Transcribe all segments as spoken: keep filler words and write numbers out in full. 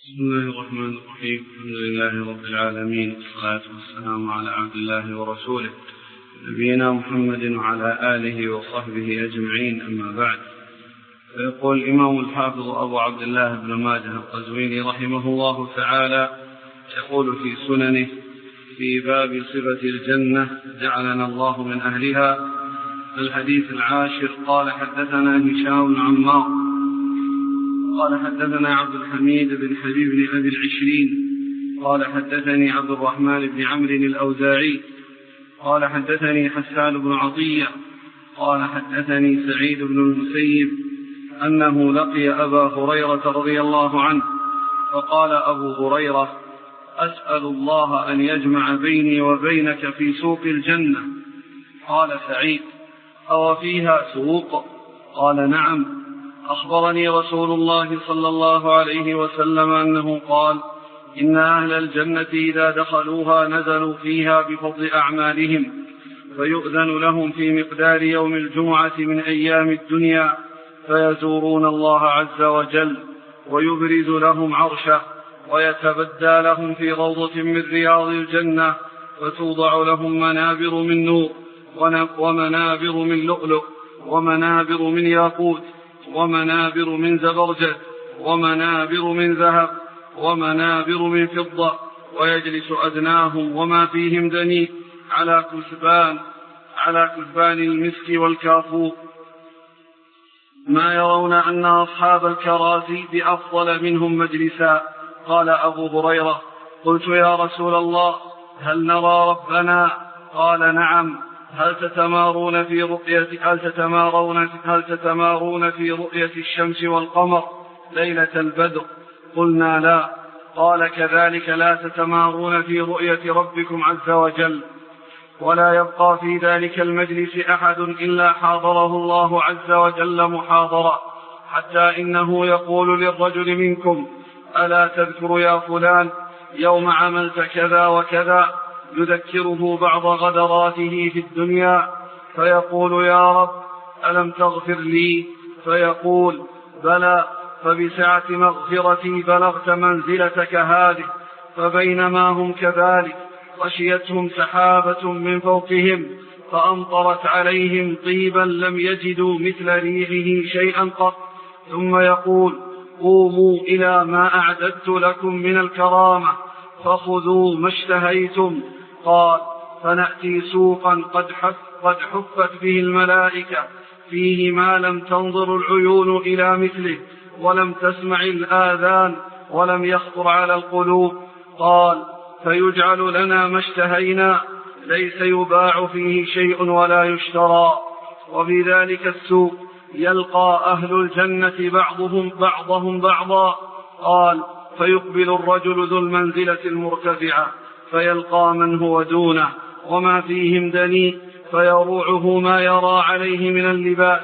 بسم الله الرحمن الرحيم. الحمد لله رب العالمين، والصلاة والسلام على عبد الله ورسوله نبينا محمد وعلى آله وصحبه أجمعين، أما بعد. فيقول الإمام الحافظ أبو عبد الله بن ماجه القزويني رحمه الله تعالى، يقول في سننه في باب صفة الجنة جعلنا الله من أهلها، الحديث العاشر. قال حدثنا هشام بن عمار قال حدثنا عبد الحميد بن حبيب بن أبي العشرين قال حدثني عبد الرحمن بن عمرو الأوزاعي قال حدثني حسان بن عطية قال حدثني سعيد بن المسيب أنه لقي أبا هريرة رضي الله عنه، فقال أبو هريرة: أسأل الله أن يجمع بيني وبينك في سوق الجنة. قال سعيد: أو فيها سوق؟ قال: نعم. أخبرني رسول الله صلى الله عليه وسلم أنه قال: إن أهل الجنة إذا دخلوها نزلوا فيها بفضل أعمالهم، فيؤذن لهم في مقدار يوم الجمعة من أيام الدنيا، فيزورون الله عز وجل ويبرز لهم عرشه، ويتبدى لهم في روضة من رياض الجنة، وتوضع لهم منابر من نور ومنابر من لؤلؤ ومنابر من ياقوت ومنابر من زبرجد ومنابر من ذهب ومنابر من فضة، ويجلس أدناهم وما فيهم دنيء على كثبان على كثبان المسك والكافور، ما يرون أن أصحاب الكراسي بأفضل منهم مجلسا. قال أبو هريرة: قلت يا رسول الله، هل نرى ربنا؟ قال: نعم. هل تتمارون في رؤية هل تتمارون هل تتمارون في رؤية الشمس والقمر ليلة البدر؟ قلنا: لا. قال: كذلك لا تتمارون في رؤية ربكم عز وجل. ولا يبقى في ذلك المجلس أحد إلا حاضره الله عز وجل محاضرة، حتى إنه يقول للرجل منكم: ألا تذكر يا فلان يوم عملت كذا وكذا؟ يذكره بعض غدراته في الدنيا، فيقول: يا رب ألم تغفر لي؟ فيقول: بلى، فبسعة مغفرتي بلغت منزلتك هذه. فبينما هم كذلك غشيتهم سحابة من فوقهم، فأمطرت عليهم طيبا لم يجدوا مثل ريحه شيئا قط، ثم يقول: قوموا إلى ما أعددت لكم من الكرامة فخذوا ما اشتهيتم. قال: فنأتي سوقا قد حف قد حفت به الملائكة، فيه ما لم تنظر العيون إلى مثله، ولم تسمع الآذان، ولم يخطر على القلوب. قال: فيجعل لنا ما اشتهينا، ليس يباع فيه شيء ولا يشترى. وفي ذلك السوق يلقى أهل الجنة بعضهم بعضهم بعضا. قال: فيقبل الرجل ذو المنزلة المرتفعة فيلقى من هو دونه وما فيهم دنيء، فيروعه ما يرى عليه من اللباس،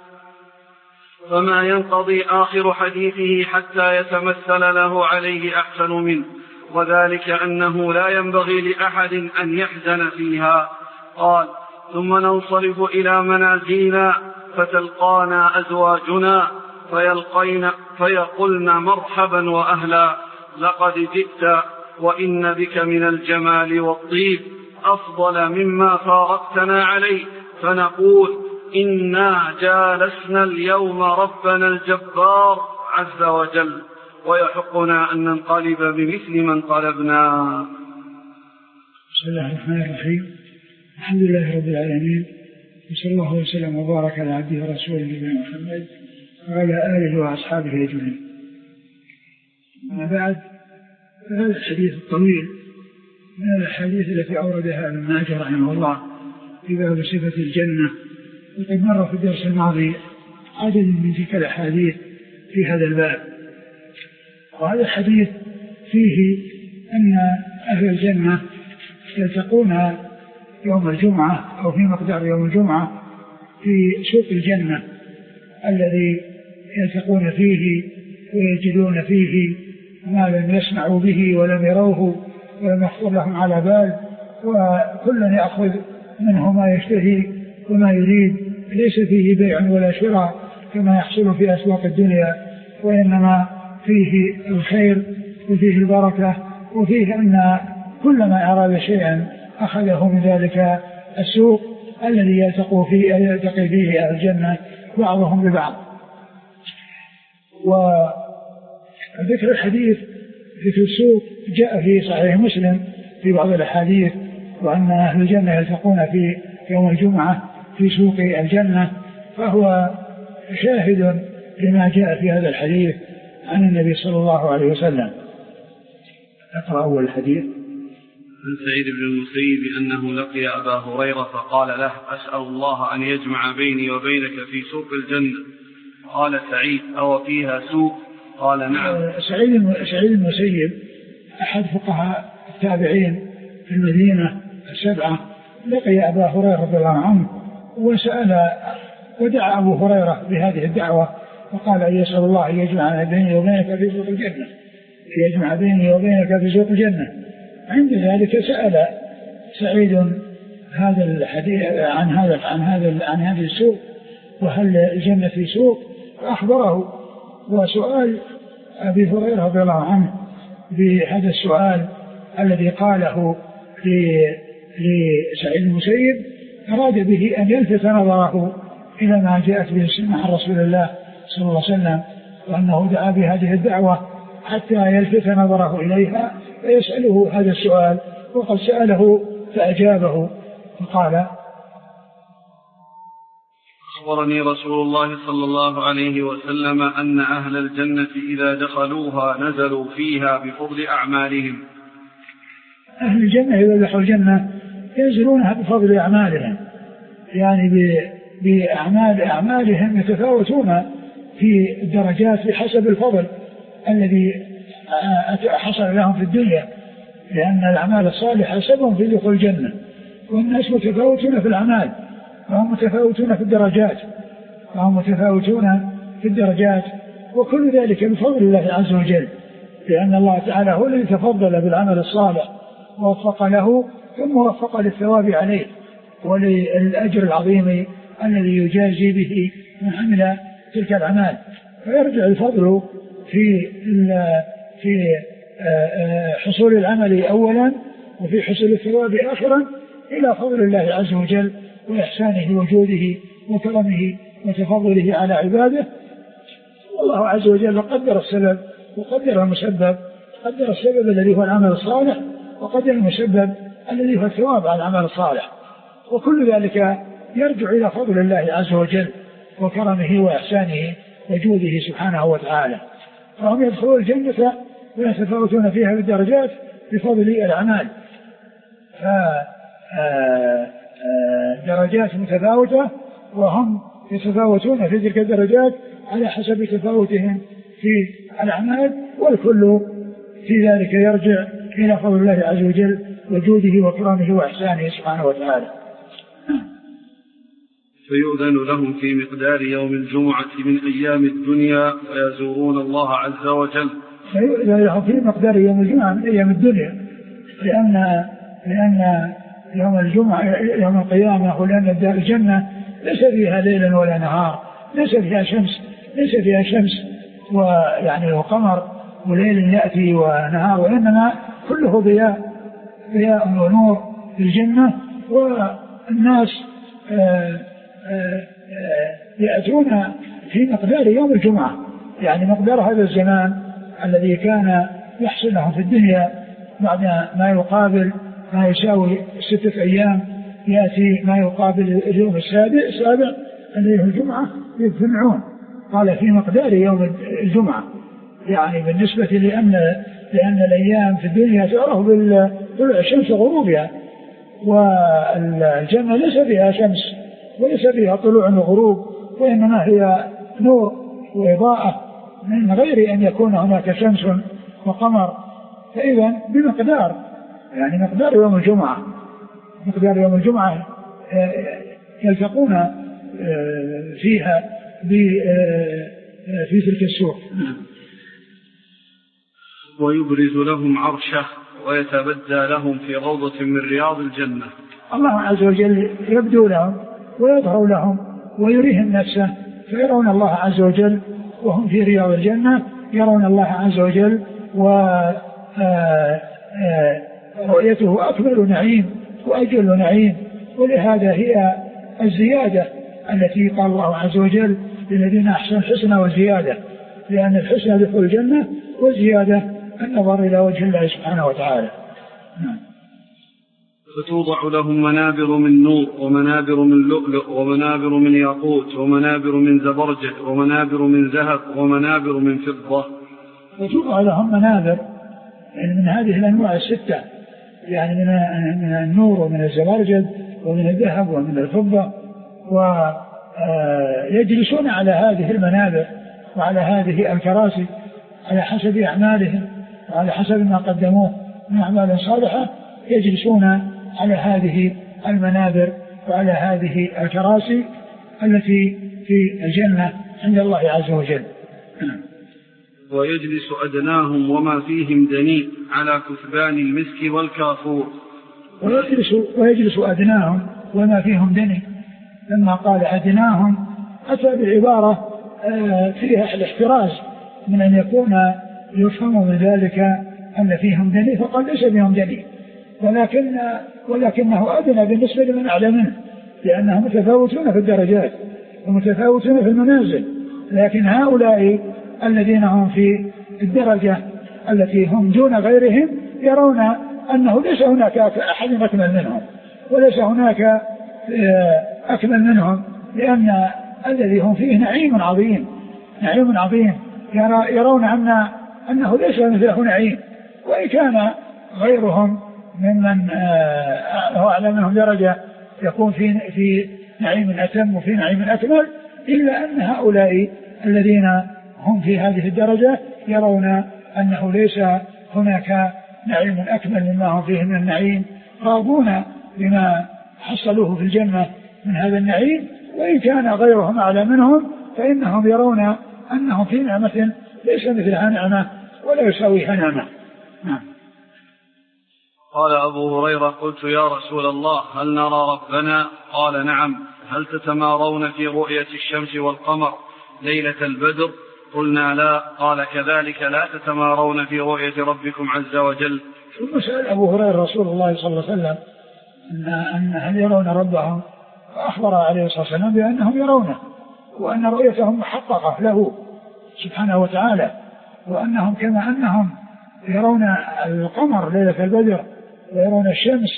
فما ينقضي آخر حديثه حتى يتمثل له عليه أحسن منه، وذلك أنه لا ينبغي لأحد أن يحزن فيها. قال: ثم ننصرف إلى منازلنا فتلقانا أزواجنا فيلقين فيقولن: مرحبا وأهلا، لقد جئت وإن بك من الجمال والطيب أفضل مما فارقتنا عليه. فنقول: إنا جالسنا اليوم ربنا الجبار عز وجل، ويحقنا أن ننقلب بمثل ما انقلبنا. بسم الله الرحمن الرحيم. الحمد لله رب العالمين، وصلى الله وسلم وبارك على عبده ورسوله نبينا محمد وعلى آله وأصحابه أجمعين. أما بعد، فهذا الحديث الطويل من الأحاديث التي أوردها ابن ماجه رحمه الله في باب صفة الجنة، وقد مر في الدرس الماضي عدد من تلك الأحاديث في هذا الباب. وهذا الحديث فيه أن أهل الجنة يلتقون يوم الجمعة أو في مقدار يوم الجمعة في سوق الجنة الذي يلتقون فيه ويجدون فيه ما لم يسمعوا به ولم يروه ولم يخطر لهم على بال، وكل يأخذ منه ما يشتهي وما يريد، ليس فيه بيع ولا شراء كما يحصل في أسواق الدنيا، وإنما فيه الخير وفيه البركة، وفيه أن كل ما أراد شيئا أخذه من ذلك السوق الذي يلتقي فيه يلتقي فيه أهل الجنة بعضهم ببعض. وذكر الحديث ذكر السوق جاء في صحيح مسلم في بعض الأحاديث، وأن أهل الجنة يلتقون في يوم الجمعة في سوق الجنة، فهو شاهد لما جاء في هذا الحديث عن النبي صلى الله عليه وسلم. أقرأ أول الحديث. عن سعيد بن المسيب أنه لقي أبا هريرة فقال له: أسأل الله أن يجمع بيني وبينك في سوق الجنة. قال سعيد: أو فيها سوق؟ قال: نعم. سعيد سعيد المسيب أحد فقهاء التابعين في المدينة السبعة، لقي أبا هريرة رضي الله عنه وسأل ودعا أبو هريرة بهذه الدعوة، وقال: أن يسأل الله أن يجمع بيني وبينك في سوق الجنة، يجمع بيني وبينك في سوق الجنة. عند ذلك سأل سعيد هذا الحديث عن هذا عن هذا عن هذه السوق، وهل الجنة في سوق؟ فأخبره. وسؤال أبي هريرة رضي الله عنه بهذا السؤال الذي قاله لسعيد المسيب أراد به أن يلفت نظره إلى ما جاءت به السنة عن رسول الله صلى الله عليه وسلم، وأنه دعا بهذه الدعوة حتى يلفت نظره إليها فيسأله هذا السؤال، وقد سأله فأجابه. فقال: أخبرني رسول الله صلى الله عليه وسلم أن أهل الجنة إذا دخلوها نزلوا فيها بفضل أعمالهم. أهل الجنة إذا دخلوا الجنة ينزلونها بفضل أعمالهم، يعني بأعمال أعمالهم يتفاوتون في الدرجات بحسب الفضل الذي حصل لهم في الدنيا، لأن الأعمال الصالحة سبب في دخول الجنة، والناس متفاوتون في الأعمال وهم متفاوتون في الدرجات وهم متفاوتون في الدرجات وكل ذلك بفضل الله عز وجل، لأن الله تعالى هو الذي تفضل بالعمل الصالح ووفق له ثم وفق للثواب عليه وللأجر العظيم الذي يجازي به من عمل تلك الأعمال. فيرجع الفضل في في حصول العمل أولا وفي حصول الثواب آخرا إلى فضل الله عز وجل وإحسانه وجوده وكرمه وتفضله على عباده. والله عز وجل قدر السبب وقدر المسبب، قدر السبب الذي هو العمل الصالح وقدر المسبب الذي هو الثواب على العمل الصالح، وكل ذلك يرجع إلى فضل الله عز وجل وكرمه وإحسانه وجوده سبحانه وتعالى. فهم يدخلون الجنة ويتفاوتون فيها بالدرجات بفضل الأعمال، فدرجات متفاوتة وهم يتفاوتون في تلك الدرجات على حسب تفاوتهم في الأعمال، والكل في ذلك يرجع إلى فضل الله عز وجل وجوده وكرمه وإحسانه سبحانه وتعالى. فيؤذن لهم في مقدار يوم الجمعة من أيام الدنيا ويزورون الله عز وجل. فيؤذن لهم في مقدار يوم الجمعة من أيام الدنيا، لأن لأن يوم الجمعة يوم القيامة، ولأن الدار الجنة ليس فيها ليل ولا نهار، ليس فيها شمس ليس فيها شمس ويعني وقمر وليل يأتي ونهار، وإنما كله ضياء ضياء ونور في الجنة. والناس آآ آآ يأتون في مقدار يوم الجمعة، يعني مقدار هذا الزمان الذي كان يحصل لهم في الدنيا بعد ما يقابل ما يساوي ستة أيام، يأتي ما يقابل اليوم السابع السابع الذي هو الجمعة يجتمعون. قال في مقدار يوم الجمعة، يعني بالنسبة لأن لأن الأيام في الدنيا تعرف بطلوع الشمس وغروبها، والجنة ليس فيها شمس وليس فيها طلوع وغروب، وإنما هي نور وإضاءة من غير أن يكون هناك شمس وقمر. فإذا بمقدار يعني مقدار يوم الجمعة مقدار يوم الجمعة يلتقون فيها في تلك السوق. ويبرز لهم عرشه ويتبدى لهم في روضة من رياض الجنة. الله عز وجل يبدو لهم ويظهر لهم ويريهم نفسه، فيرون الله عز وجل وهم في رياض الجنة، يرون الله عز وجل ورؤيته أكمل نعيم وأجل نعيم. ولهذا هي الزيادة التي قال الله عز وجل للذين أحسنوا الحسنى وزيادة، لأن الحسنى دخول الجنة والزيادة النظر إلى وجه الله سبحانه وتعالى. فتوضع لهم منابر من نور ومنابر من لؤلؤ ومنابر من ياقوت ومنابر من زبرجد ومنابر من ذهب ومنابر من فضة. فتوضع لهم منابر يعني من هذه الأنواع الستة، يعني من النور ومن الزبرجد ومن الذهب ومن الفضة، ويجلسون على هذه المنابر وعلى هذه الكراسي على حسب أعمالهم وعلى حسب ما قدموه من أعمال صالحة، يجلسون على هذه المنابر وعلى هذه الكراسي التي في الجنة عند الله عز وجل. ويجلس أدناهم وما فيهم دنيء على كثبان المسك والكافور. ويجلس, ويجلس أدناهم وما فيهم دنيء، لما قال أدناهم أتى بالعبارة فيها الاحتراز من أن يكون يفهم من ذلك أن فيهم دنيء، فقال ليس فيهم دنيء، ولكن ولكنه أدنى بالنسبة لمن أعلى منه، لأنهم متفاوتون في الدرجات ومتفاوتون في المنازل. لكن هؤلاء الذين هم في الدرجة التي هم دون غيرهم يرون أنه ليس هناك أحد أكمل منهم وليس هناك أكمل منهم، لأن الذي هم فيه نعيم عظيم نعيم عظيم يرون أن أنه ليس مثله نعيم، وإن كان غيرهم ممن هو أعلى منهم درجة يكون في في نعيم أتم وفي نعيم أكمل، إلا أن هؤلاء الذين هم في هذه الدرجة يرون أنه ليس هناك نعيم أكمل مما هم فيه من النعيم، راضون بما حصلوه في الجنة من هذا النعيم، وإن كان غيرهم أعلى منهم فإنهم يرون أنهم في نعمة ليس مثلها نعمة ولا يساويها نعمة. نعم. قال أبو هريرة: قلت يا رسول الله هل نرى ربنا؟ قال: نعم. هل تتمارون في رؤية الشمس والقمر ليلة البدر؟ قلنا: لا. قال: كذلك لا تتمارون في رؤية ربكم عز وجل. ثم سأل أبو هريرة رسول الله صلى الله عليه وسلم أن هل يرون ربهم، فأخبر عليه الصلاة والسلام بأنهم يرونه، وأن رؤيتهم محققة له سبحانه وتعالى، وأنهم كما أنهم يرون القمر ليلة البدر ويرون الشمس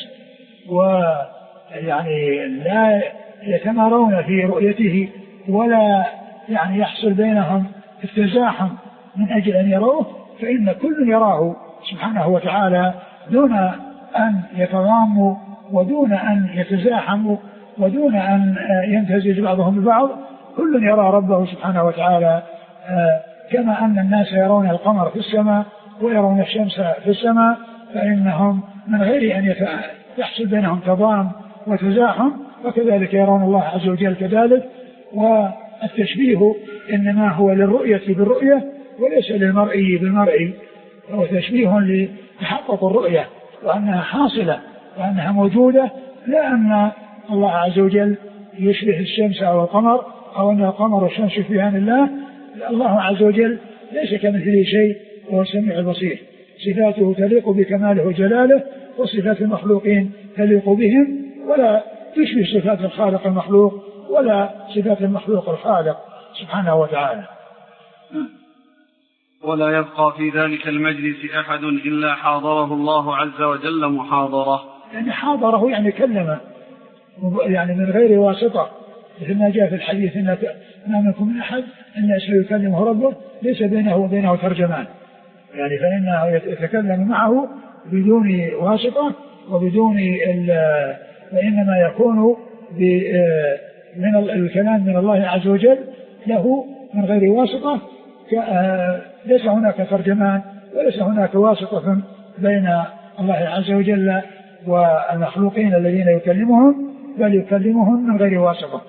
ويعني لا يتمارون في رؤيته ولا يعني يحصل بينهم التزاحم من أجل أن يروه، فإن كل يراه سبحانه وتعالى دون أن يتضاموا ودون أن يتزاحموا ودون أن يمتزج بعضهم ببعض، كل يرى ربه سبحانه وتعالى كما أن الناس يرون القمر في السماء ويرون الشمس في السماء، فإنهم من غير أن يحصل بينهم تضام وتزاحم وكذلك يرون الله عز وجل كذلك. والتشبيه إنما هو للرؤية بالرؤية وليس للمرئي بالمرئي، هو تشبيه لتحقق الرؤية وأنها حاصلة وأنها موجودة، لا أن الله عز وجل يشبه الشمس أو القمر أو أن القمر والشمس يشبهان الله. الله عز وجل ليس كمثله شيء وهو السميع البصير، صفاته تليق بكماله وجلاله، وصفات المخلوقين تليق بهم ولا تشبه صفات الخالق المخلوق ولا صفات المخلوق الخالق سبحانه وتعالى. ولا يبقى في ذلك المجلس أحد إلا حاضره الله عز وجل محاضرة، يعني حاضره يعني كلمه يعني من غير واسطة، مثل ما جاء في الحديث إن ما منكم من أحد إلا سيكلمه ربه ليس بينه وبينه ترجمان، يعني فإنه يتكلم معه بدون واسطة وبدون وإنما يكون من الكلام من الله عز وجل له من غير واسطة، ليس هناك ترجمان وليس هناك واسطة بين الله عز وجل والمخلوقين الذين يكلمهم، بل يكلمهم من غير واسطة.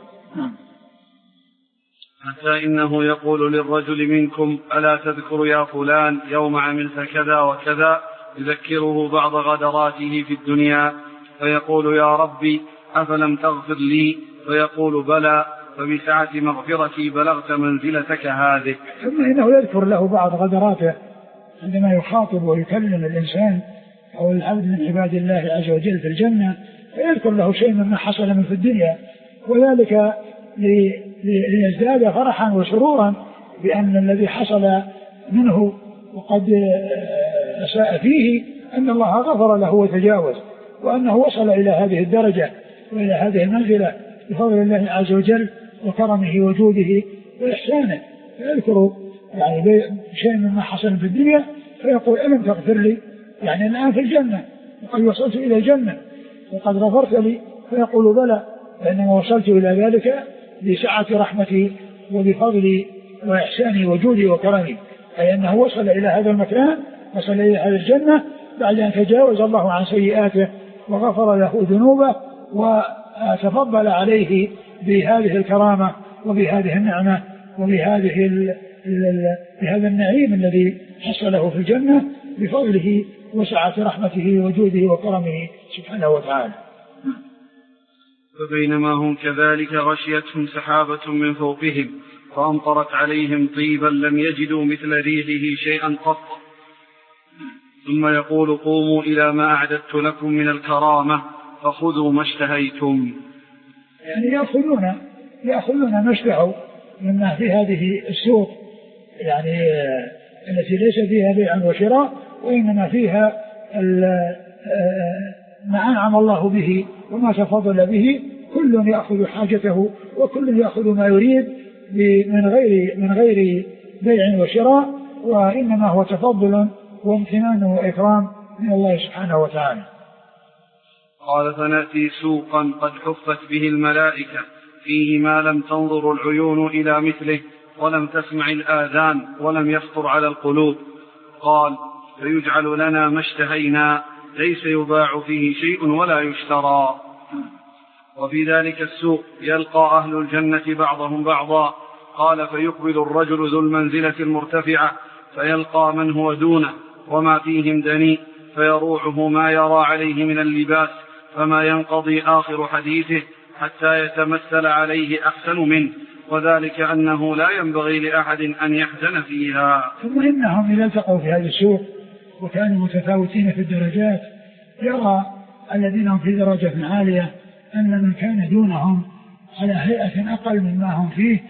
حتى إنه يقول للرجل منكم: ألا تذكر يا فلان يوم عملت كذا وكذا، يذكره بعض غدراته في الدنيا، فيقول: يا ربي أفلم تغفر لي؟ فيقول: بلى، فبسعة مغفرتي بلغت منزلتك هذه. ثم إنه يذكر له بعض غدراته عندما يخاطب ويكلم الإنسان أو العبد من عباد الله عز وجل في الجنة فيذكر له شيء مما حصل من في الدنيا، وذلك ليزداد فرحا وسرورا بأن الذي حصل منه وقد أساء فيه أن الله غفر له وتجاوز، وأنه وصل إلى هذه الدرجة وإلى هذه المنزلة بفضل الله عز وجل وكرمه وجوده وإحسانه. فيذكر يعني شيء مما حصل في الدنيا فيقول ألم تغفر لي، يعني الآن في الجنة وقد وصلت إلى الجنة وقد غفرت لي، فيقول بلى، لأنما وصلت إلى ذلك بسعة رحمتي وبفضلي وإحساني وجودي وكرمي، أي أنه وصل إلى هذا المكان، وصل إلى هذه الجنة بعد أن تجاوز الله عن سيئاته وغفر له ذنوبه وتفضل عليه بهذه الكرامة وبهذه النعمة وبهذه ال ال بهذا النعيم الذي حصله في الجنة بفضله وسعة رحمته وجوده وكرمه سبحانه وتعالى. فبينما هم كذلك غشيتهم سحابة من فوقهم فأمطرت عليهم طيبا لم يجدوا مثل ريحه شيئا قط، ثم يقول قوموا إلى ما أعددت لكم من الكرامة فخذوا ما اشتهيتم. يعني يأخذون يأخذون ما اشتهوا مما في هذه السوق، يعني التي ليس فيها بيع وشراء وإنما فيها ما أنعم الله به وما تفضل به، كل يأخذ حاجته وكل يأخذ ما يريد من غير من غير بيع وشراء، وإنما هو تفضل وامتنان وإكرام من الله سبحانه وتعالى. قال فنأتي سوقا قد حفت به الملائكة فيه ما لم تنظر العيون إلى مثله ولم تسمع الآذان ولم يخطر على القلوب. قال فيجعل لنا ما اشتهينا ليس يباع فيه شيء ولا يشترى. وفي ذلك السوق يلقى أهل الجنة بعضهم بعضا. قال فيقبل الرجل ذو المنزلة المرتفعة فيلقى من هو دونه وما فيهم دنيء فيروعه ما يرى عليه من اللباس فما ينقضي آخر حديثه حتى يتمثل عليه أحسن منه، وذلك أنه لا ينبغي لأحد أن يحزن فيها. ثم إنهم إذا التقوا في هذا السوق وكانوا متفاوتين في الدرجات يرى الذين هم في درجة عالية أن من كان دونهم على هيئة أقل مما هم فيه،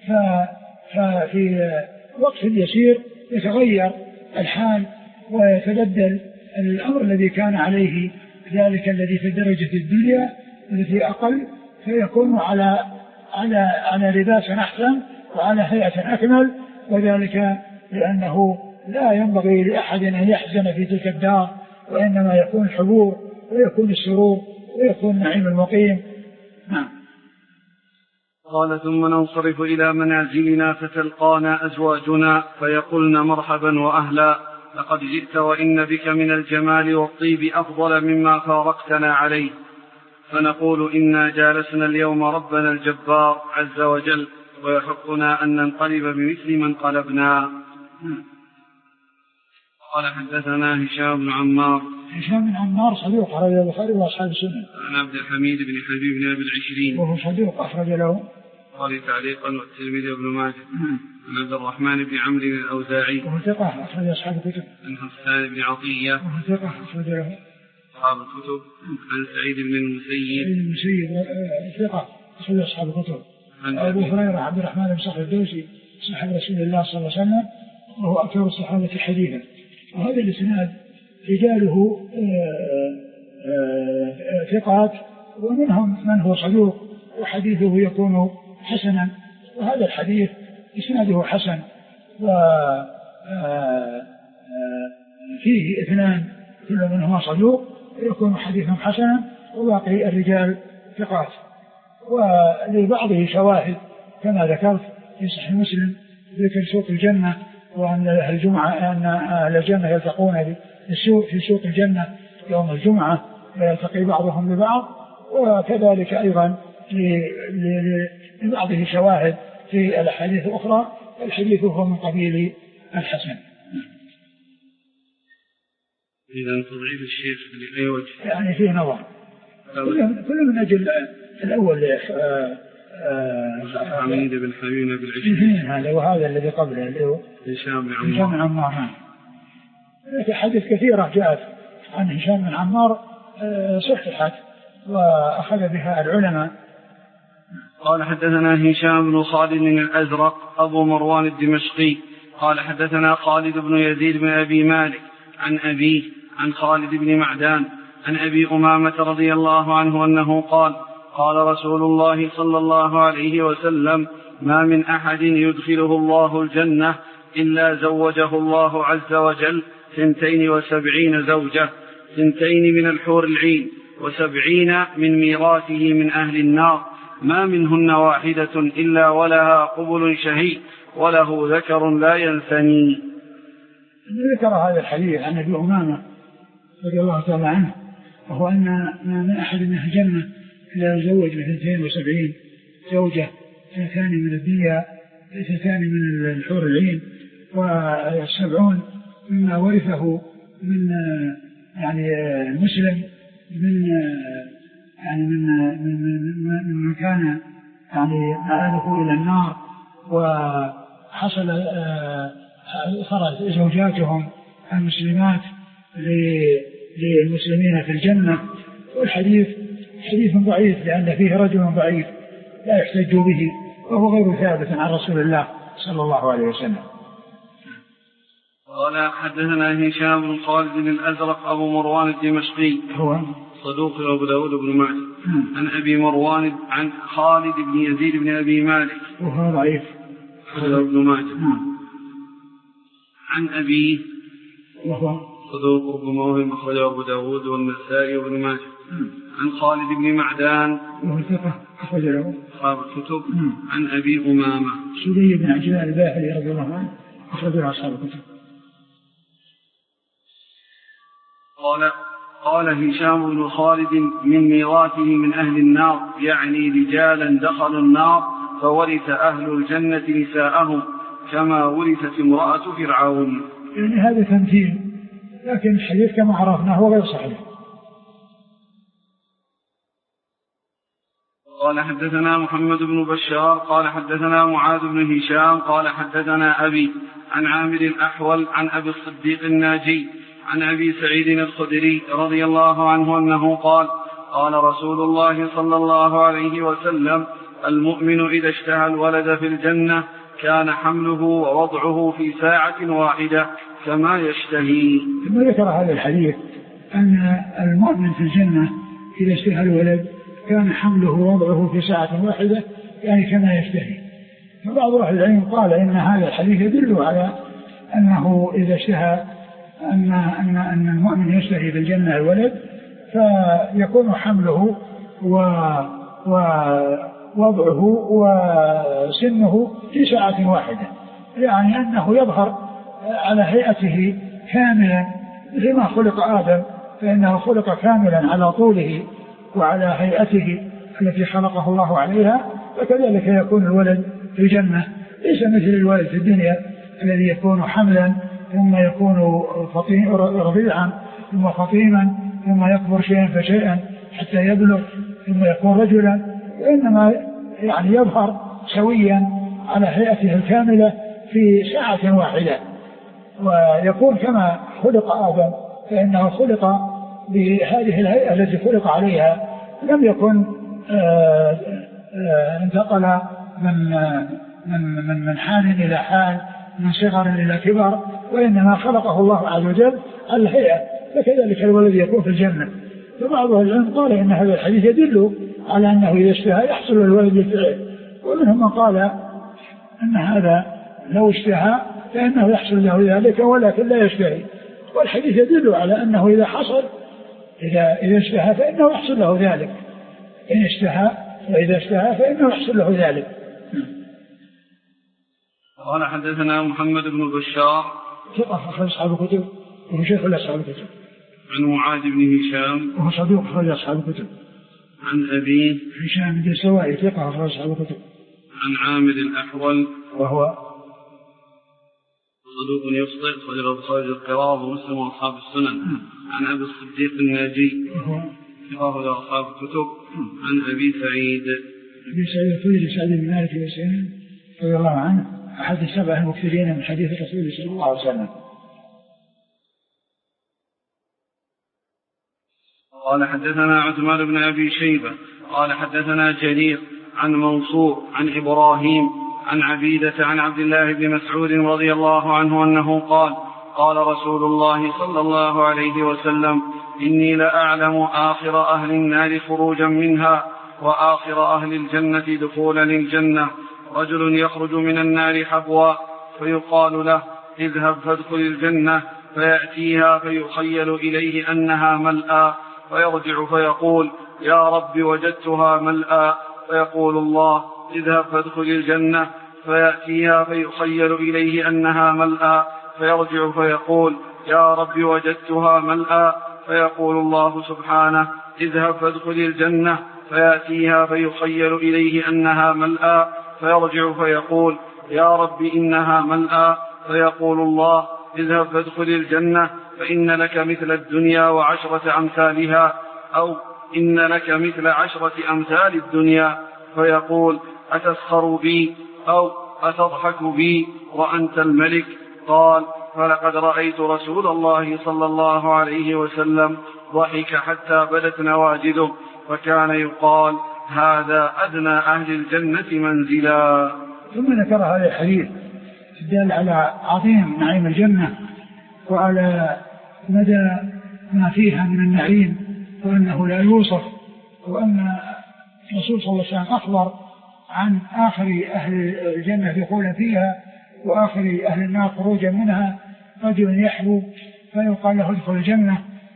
ففي وقت يسير يتغير الحال ويتبدل الأمر الذي كان عليه ذلك الذي في درجة الدنيا التي أقل، فيكون على على على لباس أحسن وعلى هيئة أكمل، وذلك لأنه لا ينبغي لأحد أن يحزن في تلك الدار، وإنما يكون الحبور ويكون السرور ويكون النعيم المقيم. نعم. قال ثم ننصرف إلى منازلنا فتلقانا أزواجنا فيقولن مرحبا وأهلا لقد جئت وإن بك من الجمال والطيب أفضل مما فارقتنا عليه، فنقول إنا جالسنا اليوم ربنا الجبار عز وجل ويحقنا أن ننقلب بمثل من قلبنا. قال حدثنا هشام بن عمار. هشام بن عمار صديق أخرج له البخاري وأصحاب السنن. عن عبد الحميد بن حبيب بن أبي العشرين وهو صديق أخرج له قال تعليقا والترمذي وابن ماجه. عن عبد الرحمن بن عمرو الأوزاعي وهو ثقة أخرج أصحاب الكتب. عن حسان بن عطية وهو ثقة أخرج له أصحاب الكتب. عن سعيد بن المسيب سعيد بن المسيب ثقة أخرج أصحاب الكتب. أبو هريرة عبد الرحمن بن صخر الدوسي صاحب رسول الله صلى الله عليه وسلم وهو أكثر الصحابة حديثا. وهذا الإسناد رجاله ثقات ومنهم من هو صدوق وحديثه يكون حسنا، وهذا الحديث إسناده حسن وفيه اثنان كل منهما صدوق ويكون حديثا حسنا وباقي الرجال ثقات. ولبعضه شواهد كما ذكرت في صحيح مسلم ذكر سوق الجنة وأن الجمعة أن أهل الجنة يلتقون في سوق الجنة يوم الجمعة ويلتقي بعضهم ببعض، وكذلك أيضا لبعضه شواهد في الأحاديث الأخرى. الحديث هو من قبيل الحسن. إذا تضعيف الشيخ لأي وجه يعني فيه نظر كل من أجل الأول حميد بن حبيب بن العشرين هذا وهذا الذي قبله اللي هو هشام بن عمار. أحاديث كثيرة جاءت عن هشام بن عمار صححت وأخذ بها العلماء. قال حدثنا هشام بن خالد الأزرق أبو مروان الدمشقي قال حدثنا خالد بن يزيد بن أبي مالك عن أبيه عن خالد بن معدان عن أبي أمامة رضي الله عنه أنه قال قال رسول الله صلى الله عليه وسلم ما من أحد يدخله الله الجنة إلا زوجه الله عز وجل ثنتين وسبعين زوجة، ثنتين من الحور العين وسبعين من ميراثه من أهل النار، ما منهن واحدة إلا ولها قبل شهي وله ذكر لا ينثني. ذكر هذا الحديث عن أبي أمامة رضي الله تعالى عنه، وهو أن ما من أحد من الجنة إلا يزوج بثنتين وسبعين زوجة، ثنتان من الدنيا ثنتان من الحور العين والسبعون مما ورثه من يعني المسلم من يعني من من من كان يعني مآله إلى النار، وحصل خرج زوجاتهم المسلمات للمسلمين في الجنة. والحديث حديث ضعيف لأن فيه رجل ضعيف لا يحتج به وهو غير ثابت عن رسول الله صلى الله عليه وسلم. قال حدثنا هشام بن خالد الأزرق أبو مروان الدمشقي هو صدوق أبو داود بن ماجه عن أبي مروان عن خالد بن يزيد بن أبي مالك وهو ضعيف بن ماجه عن أبيه وهو صدوق ابن موهم أخرجه أبو داود والنسائي وابن ماجه عن خالد بن معدان وهو ثقة أخرج له أصحاب الكتب عن أبي أمامة سدي بن عجلان الباهلي رضي الله عنه أخرج له أصحاب الكتب. قال قال هشام بن خالد من ميراثه من أهل النار، يعني رجالا دخلوا النار فورث أهل الجنة نساءهم كما ورثت امرأة فرعون. يعني هذا تمثيل، لكن الحديث كما عرفنا هو غير صحيح. قال حدثنا محمد بن بشار قال حدثنا معاذ بن هشام قال حدثنا أبي عن عامر الأحول عن أبي الصديق الناجي عن أبي سعيد الخدري رضي الله عنه أنه قال قال رسول الله صلى الله عليه وسلم المؤمن إذا اشتهى الولد في الجنة كان حمله ووضعه في ساعة واحدة كما يشتهي. ثم ذكر هذا الحديث أن المؤمن في الجنة إذا اشتهى الولد كان حمله ووضعه في ساعة واحدة يعني كما يشتهي. فبعض أهل العلم قال إن هذا الحديث يدل على أنه إذا اشتهى أن أن أن المؤمن يشتهي في الجنة الولد فيكون حمله ووضعه وسنه في ساعة واحدة، يعني أنه يظهر على هيئته كاملا مثل ما خلق آدم، فإنه خلق كاملا على طوله وعلى هيئته التي خلقه الله عليها، فكذلك يكون الولد في الجنة ليس مثل الولد في الدنيا الذي يكون حملا ثم يكون رضيعا ثم خطيما ثم يكبر شيئا فشيئا حتى يبلغ ثم يكون رجلا، وإنما يعني يظهر سويا على هيئته الكاملة في ساعة واحدة، ويكون كما خلق آدم فإنه خلق بهذه الهيئة التي خلق عليها، لم يكن آآ آآ انتقل من من من من حال إلى حال، من صغر إلى كبر، وإنما خلقه الله عز وجل على الهيئة، فكذلك الولد يكون في الجنة. فبعض العلم قال إن هذا الحديث يدل على أنه إذا اشتهى يحصل الولد بالفعل، ومنهم من قال أن هذا لو اشتهى فإنه يحصل له ذلك ولكن لا يشتهي، والحديث يدل على أنه إذا حصل إذا إذا اشتهى فإنه يحصل له ذلك، إن اشتهى وإذا اشتهى فإنه يحصل له ذلك. قال حدثنا محمد بن بشار ثقة أخرج أصحاب الكتب وهو شيخ أصحاب الكتب. عن معاذ بن هشام وهو صدوق أخرج أصحاب الكتب. عن أبيه هشام بن سوائي ثقة أخرج أصحاب الكتب. عن عامر الأحول وهو صدوق يخطئ خرج البخاري القراءة ومسلم وأصحاب السنن. عن أبي الصديق الناجي وهو ثقة أصحاب الكتب. عن أبي سعيد أبي سعيد الخدري سعد بن مالك الأشعري رضي الله عنه أحد السبع المكثرين من حديث الرسول صلى الله عليه وسلم. قال حدثنا عثمان بن أبي شيبة قال حدثنا جرير عن منصور عن إبراهيم عن عبيدة عن عبد الله بن مسعود رضي الله عنه أنه قال قال رسول الله صلى الله عليه وسلم إني لأعلم آخر أهل النار خروجا منها وآخر أهل الجنة دخولا للجنة، رجل يخرج من النار حبوا فيقال له اذهب فادخل الجنة، فيأتيها فيخيل إليه أنها ملأى، فيرجع فيقول يا رب وجدتها ملأى، فيقول الله اذهب فادخل الجنة، فيأتيها فيخيل إليه أنها ملأى، فيرجع فيقول يا رب وجدتها ملأى، فيقول الله سبحانه اذهب فادخل الجنة، فيأتيها فيخيل إليه أنها ملأى، فيرجع فيقول يا رب إنها ملأى، فيقول الله اذهب فادخل الجنة فإن لك مثل الدنيا وعشرة أمثالها، أو إن لك مثل عشرة أمثال الدنيا، فيقول أتسخر بي أو أتضحك بي وأنت الملك؟ قال فلقد رأيت رسول الله صلى الله عليه وسلم ضحك حتى بدت نواجذه، وكان يقال هذا أدنى أهل الجنة منزلا. ثم ذكر هذا الحديث الدال على عظيم نعيم الجنة وعلى مدى ما فيها من النعيم، وأنه لا يوصف، وأن الرسول صلى الله عليه وسلم أخبر عن آخر أهل الجنة دخولا فيها وآخر أهل النار خروجا منها، رجل يحبو فيقال له ادخل الجنة،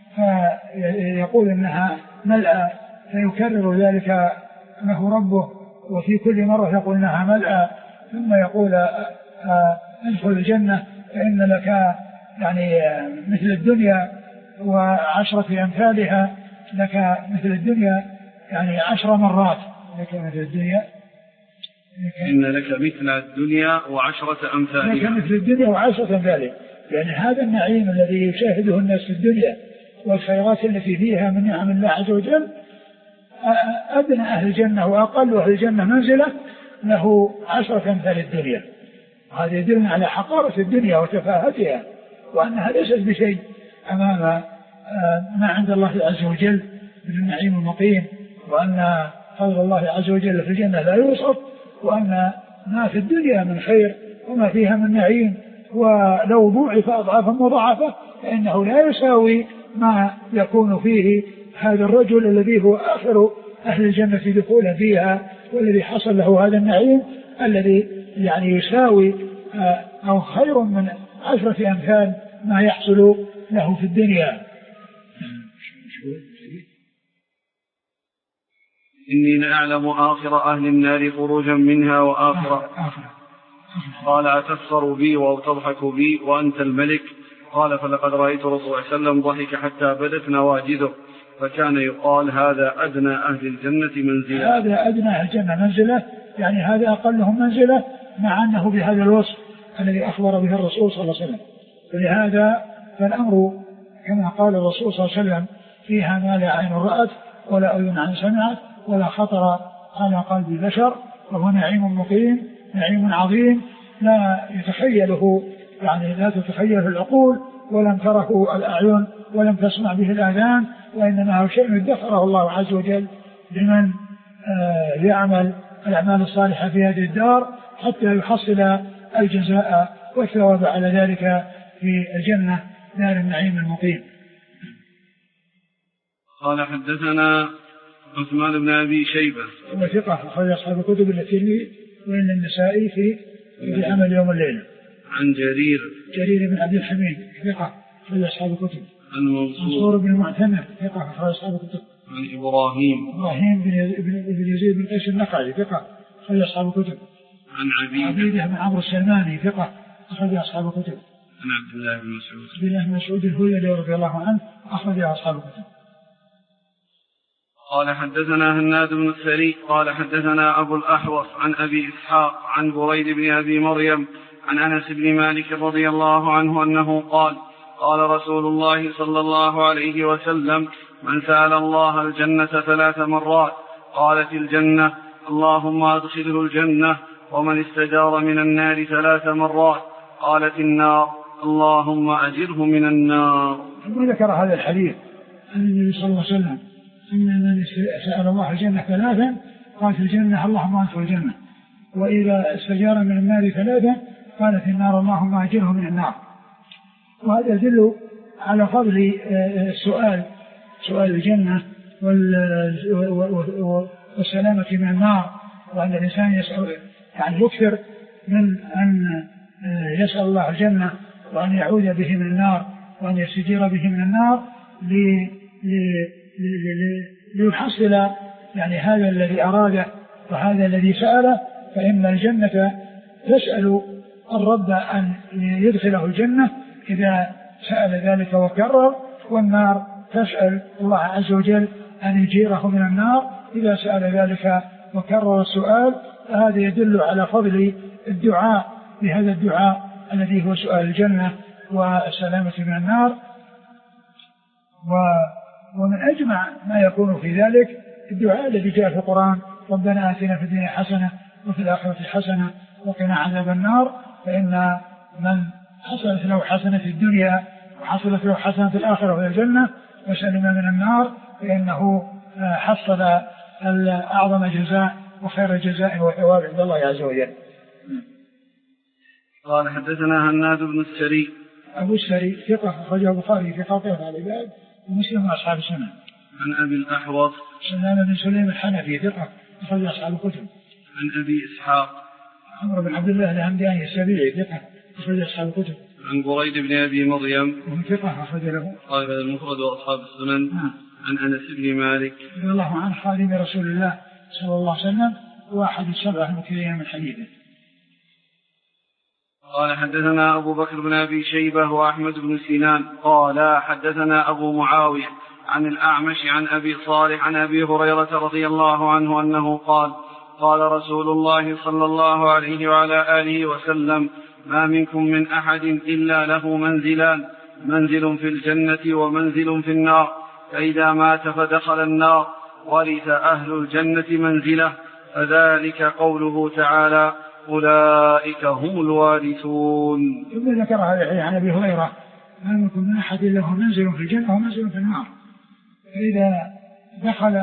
فيقول إنها ملأى، فيكرر ذلك له ربه، وفي كل مرة يقول إنها ملأى، ثم يقول ادخل الجنة فإن لك يعني مثل الدنيا وعشرة أمثالها، لك مثل الدنيا يعني عشر مرات، لك مثل الدنيا إن لك مثل الدنيا وعشرة أمثالها، لك مثل الدنيا وعشرة أمثالها. يعني هذا النعيم الذي يشاهده الناس في الدنيا والخيرات التي فيها من نعم الله عز وجل، أدنى أهل الجنة وأقل أهل الجنة منزلة له عشرة أمثال الدنيا. هذا يدل على حقارة الدنيا وتفاهتها، وأنها ليست بشيء أمام ما عند الله عز وجل من النعيم المقيم، وأن فضل الله عز وجل في الجنة لا يوصف، وأن ما في الدنيا من خير وما فيها من نعيم ولو ضوعف أضعافا مضاعفة فإنه لا يساوي ما يكون فيه هذا الرجل الذي هو آخر أهل الجنة دخولا فيها، والذي حصل له هذا النعيم الذي يعني يساوي أو خير من عشرة أمثال ما يحصل له في الدنيا. إني لأعلم آخر أهل النار خروجا منها وآخر آخر. قال أتسخر بي أو تضحك بي وأنت الملك؟ قال فلقد رأيت رسول الله صلى الله عليه وسلم ضحك حتى بدت نواجذه، فكان يقال هذا أدنى أهل الجنة منزلة. هذا أدنى أهل الجنة منزلة، يعني هذا أقلهم منزلة، مع أنه بهذا الوصف الذي أخبر به الرسول صلى الله عليه وسلم. ولهذا فالأمر كما قال الرسول صلى الله عليه وسلم فيها ما لا عين رأت ولا أذن عن سمعت ولا خطر على قلب البشر، وهو نعيم مقيم، نعيم عظيم لا يتخيله، يعني لا تتخيله العقول ولم تره الأعين ولم تسمع به الآذان، وإنما هو شيء ادخره الله عز وجل لمن آه يعمل الأعمال الصالحة في هذه الدار حتى يحصل الجزاء والثواب على ذلك في الجنة دار النعيم المقيم. قال حدثنا عثمان بن أبي شيبة وثقة أخرج أصحاب الكتب الترمذي وإن النسائي في في عمل يوم الليلة. عن جرير جرير بن عبد الحميد ثقة أخرج أصحاب الكتب. عن منصور بن المعتمر ثقة أخرج أصحاب الكتب. عن إبراهيم إبراهيم بن يزيد بن قيس النخعي ثقة أخرج أصحاب الكتب. عن عبيدة عبيدة بن عمرو السلماني ثقة أخرج أصحاب الكتب. عن عبد الله بن مسعود عبد الله بن مسعود الهذلي رضي الله عنه أخرج أصحاب الكتب. قال حدثنا هناد بن السري قال حدثنا أبو الأحوص عن أبي إسحاق عن بريد بن أبي مريم عن أنس بن مالك رضي الله عنه أنه قال قال رسول الله صلى الله عليه وسلم من سأل الله الجنة ثلاث مرات قالت الجنة اللهم أدخله الجنة، ومن استجار من النار ثلاث مرات قالت النار اللهم أجره من النار. ثم ذكر هذا الحديث عن النبي صلى الله عليه وسلم أن من سأل الله الجنة ثلاثا قال في الجنة اللهم أنت الجنة، وإذا استجار من النار ثلاثا قال في النار اللهم أجره من النار. وهذا يدل على فضل السؤال سؤال الجنة والسلامة من النار، وأن الإنسان يسأل يعني يكثر من أن يسأل الله الجنة وأن يعود به من النار وأن يستجير به من النار ليحصل يعني هذا الذي أراده وهذا الذي سأله. فإن الجنة تسأل الرب أن يدخله الجنة إذا سأل ذلك وكرر، والنار تسأل الله عز وجل أن يجيره من النار إذا سأل ذلك وكرر السؤال. فهذا يدل على فضل الدعاء بهذا الدعاء الذي هو سؤال الجنة والسلامة من النار. ومن أجمع ما يكون في ذلك الدعاء الذي جاء في القرآن ربنا آتنا في الدنيا حسنة وفي الآخرة حسنة وقنا عذاب النار. فإن من حصلت له حسنة في الدنيا وحصلت له حسنة في الآخرة وهي الجنة وسلم من النار فإنه حصل أعظم جزاء وخير جزاء وثواب عند الله عز وجل. قال حدثنا هناد بن السري أبو السري ثقة أخرجه البخاري في خلق أفعال العباد ومسلم وأصحاب السنن. عن أبي الأحوص سلام بن سليم الحنفي ثقة أخرج أصحاب الكتب. عن أبي إسحاق عمرو بن عبد الله الهمداني السبيعي ثقة أخرج أصحاب الكتب. عن بريد بن أبي مريم وهو ثقة أخرج له قال المفرد وأصحاب السنن. آه. عن أنس بن مالك رضي الله عنه خادم رسول الله صلى الله عليه وسلم واحد السبعة المكثرين من حديثه. قال حدثنا أبو بكر بن أبي شيبة وأحمد بن سنان قال حدثنا أبو معاوية عن الأعمش عن أبي صالح عن أبي هريرة رضي الله عنه أنه قال قال رسول الله صلى الله عليه وعلى آله وسلم ما منكم من أحد إلا له منزلان منزل في الجنة ومنزل في النار فإذا مات فدخل النار ورث أهل الجنة منزله فذلك قوله تعالى أولئك هم الوارثون. ثم ذكر هذا عن أبي هريرة ما منكم من أحد له منزل في الجنة ومنزل في النار فإذا دخل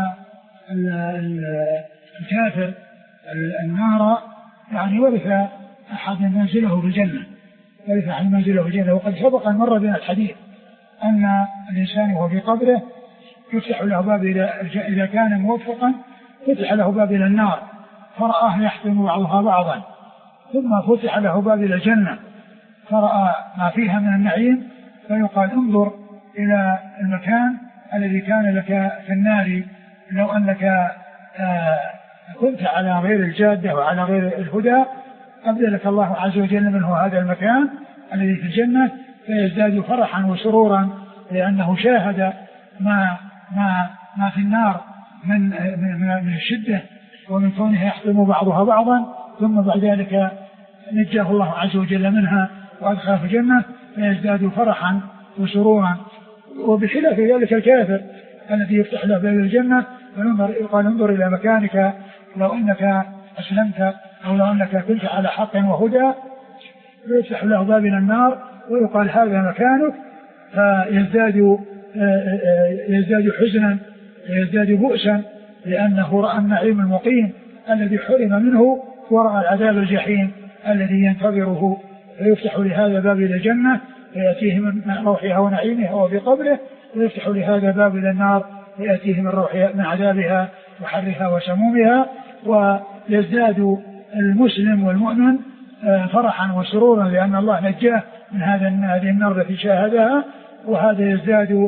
الكافر النار يعني ورث أحد منزله في الجنة ورث أحد منزله في الجنة. وقد سبق أن مر بنا الحديث أن الإنسان وهو في قبره يفتح له باب إذا كان موفقا فتح له باب إلى النار فرآه يحتم بعضها بعضا ثم فتح له باب إلى الجنة فرأى ما فيها من النعيم فيقال انظر إلى المكان الذي كان لك في النار لو أنك آه كنت على غير الجادة وعلى غير الهدى أبدلك الله عز وجل منه هذا المكان الذي في الجنة فيزداد فرحا وسرورا لأنه شاهد ما ما ما في النار من من, من الشدة ومن كونه يحطم بعضها بعضا ثم بعد ذلك نجاه الله عز وجل منها وأدخله في الجنة فيزداد فرحا وسرورا. وبخلاف ذلك الكافر الذي يفتح له باب الجنة يقال انظر إلى مكانك لو أنك أسلمت أو لو أنك كنت على حق وهدى فيفتح له باب إلى النار ويقال هذا مكانك فيزداد يزداد حزنا ويزداد بؤسا لأنه رأى النعيم المقيم الذي حرم منه ورأى العذاب الجحيم الذي ينتظره فيفتح لهذا باب إلى الجنة فيأتيه من روحها ونعيمها وفي قبره ويفتح لهذا باب إلى النار فيأتيه من روحها من عذابها وحرها وسمومها ويزداد المسلم والمؤمن فرحا وسرورا لأن الله نجاه من هذه النار التي شاهدها وهذا يزداد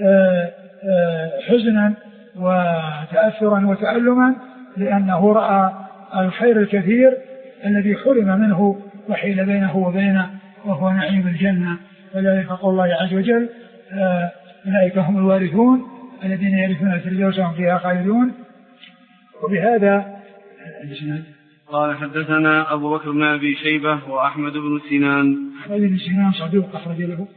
حزنا وتأثرا وتألما لأنه رأى الخير الكثير الذي حرم منه وحيل بينه وبينه وهو نعيم الجنة. فذلك قول الله عز وجل أولئك هم الوارثون الذين يرثون الفردوس وهم فيها خالدون. وبهذا قال حدثنا أبو بكر بن أبي شيبة وأحمد بن سنان. أحمد بن سنان صدوق أخرج له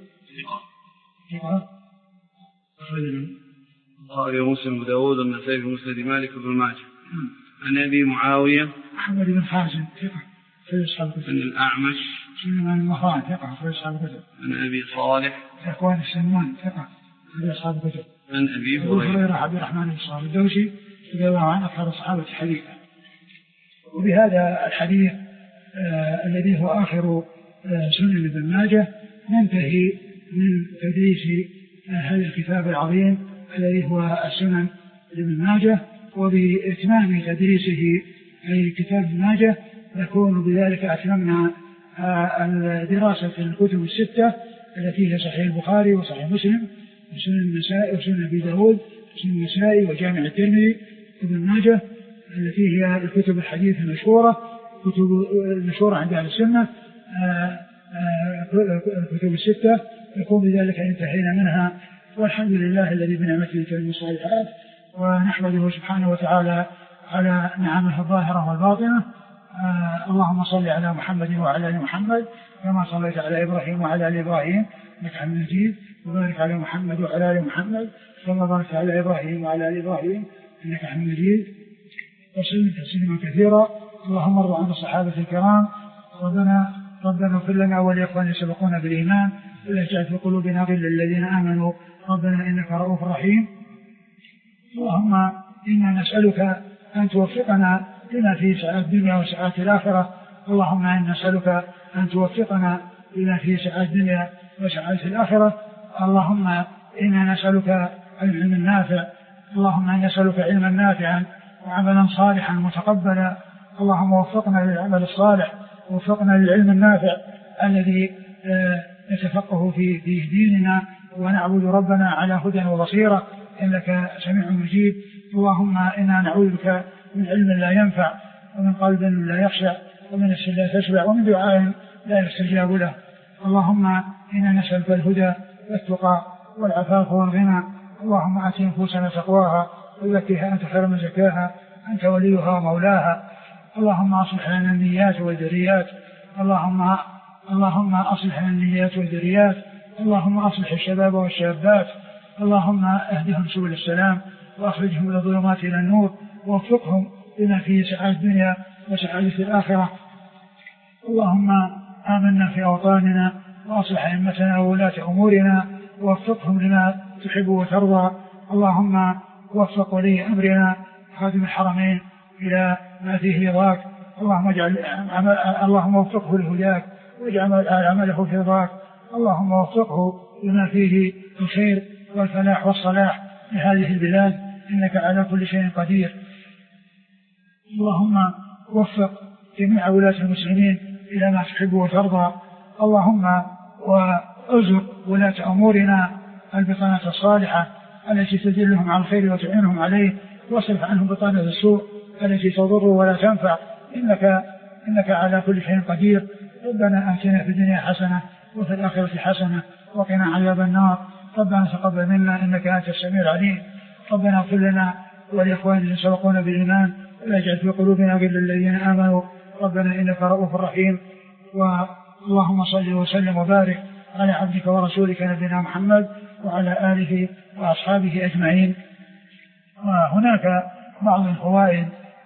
أخرج له البخاري ومسلم وداود والنسائي في مسند مالك بن ماجه. عن أبي معاوية أحمد بن حازم ثقة في أصحاب الكتب. عن الأعمش سليمان المهران ثقة في أصحاب الكتب. عن أبي صالح ذكوان السمان ثقة في أصحاب الكتب. عن أبي هريرة عبد الرحمن بن صخر الدوسي رضي الله عنه أكثر الصحابة حديثا. وبهذا الحديث آه الذي هو آخر آه سنن ابن ماجه ننتهي من تدريس آه هذا الكتاب العظيم الذي هو السنن ابن ماجه. وبإتمام تدريسه أي كتاب ابن ماجه نكون بذلك أتممنا آه دراسة الكتب الستة التي هي صحيح البخاري وصحيح مسلم وسنن النسائي وسنن أبي داود وسنن النسائي وجامع الترمذي وابن ماجه التي هي الكتب الحديث المشهورة كتب المشهورة عند أهل السنة. الكتب الستة يكون بذلك انتهينا منها والحمد لله الذي بنعمته تتم الصالحات ونحمده سبحانه وتعالى على نعمه الظاهرة والباطنة. آه اللهم صل على محمد وعلى آل محمد كما صليت على إبراهيم وعلى آل إبراهيم إنك حميد مجيد وبارك على محمد وعلى آل محمد كما باركت على إبراهيم وعلى آل إبراهيم إنك حميد مجيد وسلم تسليما كثيرا. اللهم ارض عن الصحابة الكرام. ربنا ربنا اغفر لنا ولإخواننا سبقونا بالإيمان ولا تجعل في قلوبنا غلا للذين آمنوا ربنا إنك رؤوف رحيم. اللهم إنا نسألك أن توفقنا لما فيه سعادة الدنيا وسعادة الآخرة. اللهم إنا نسألك أن توفقنا لما فيه سعادة الدنيا وسعادة الآخرة. اللهم إنا نسألك العلم النافع. اللهم إنا نسألك علما نافعا وعملا صالحا متقبلا. اللهم وفقنا للعمل الصالح ووفقنا للعلم النافع الذي نتفقه في في ديننا ونعبد ربنا على هدى وبصيرة إنك سميع مجيب. اللهم إنا نعوذ بك من علم لا ينفع ومن قلب لا يخشع ومن نفس لا تشبع ومن دعاء لا يستجاب له. اللهم إنا نسألك الهدى والتقى والعفاف والغنى. اللهم آت نفوسنا تقواها وزكها أنت خير من زكاها أنت وليها ومولاها. اللهم أصلح لنا النيات والذريات. اللهم اللهم أصلح لنا النيات والذريات. اللهم أصلح الشباب والشابات. اللهم اهدهم سبل السلام وأخرجهم من الظلمات إلى النور ووفقهم بما فيه سعادة الدنيا وسعادة الآخرة. اللهم آمنا في أوطاننا وأصلح أئمتنا وولاة أمورنا ووفقهم لما تحب وترضى. اللهم وفق ولي أمرنا خادم الحرمين إلى ما فيه رضاك. اللهم اجعل اللهم وفقه لهداك واجعل عمله في رضاك. اللهم وفقه لما فيه الخير والفلاح والصلاح لهذه البلاد إنك على كل شيء قدير. اللهم وفق جميع ولاة المسلمين إلى ما تحب وترضى. اللهم وأرزق ولاة أمورنا البطانة الصالحة التي تدلهم على الخير وتعينهم عليه واصرف عنهم بطانة السوء التي تضر ولا تنفع إنك, إنك على كل شيء قدير. ربنا آتنا في الدنيا حسنة وفي الآخرة حسنة وقنا عذاب النار. ربنا تقبل منا إنك أنت السميع العليم. ربنا اغفر لنا ولإخواننا الذين سبقونا بالإيمان ولا تجعل في قلوبنا غلا للذين آمنوا ربنا إنك رؤوف رحيم. اللهم صل وسلم وبارك على عبدك ورسولك نبينا محمد وعلى آله وأصحابه أجمعين. وهناك بعض الفوائد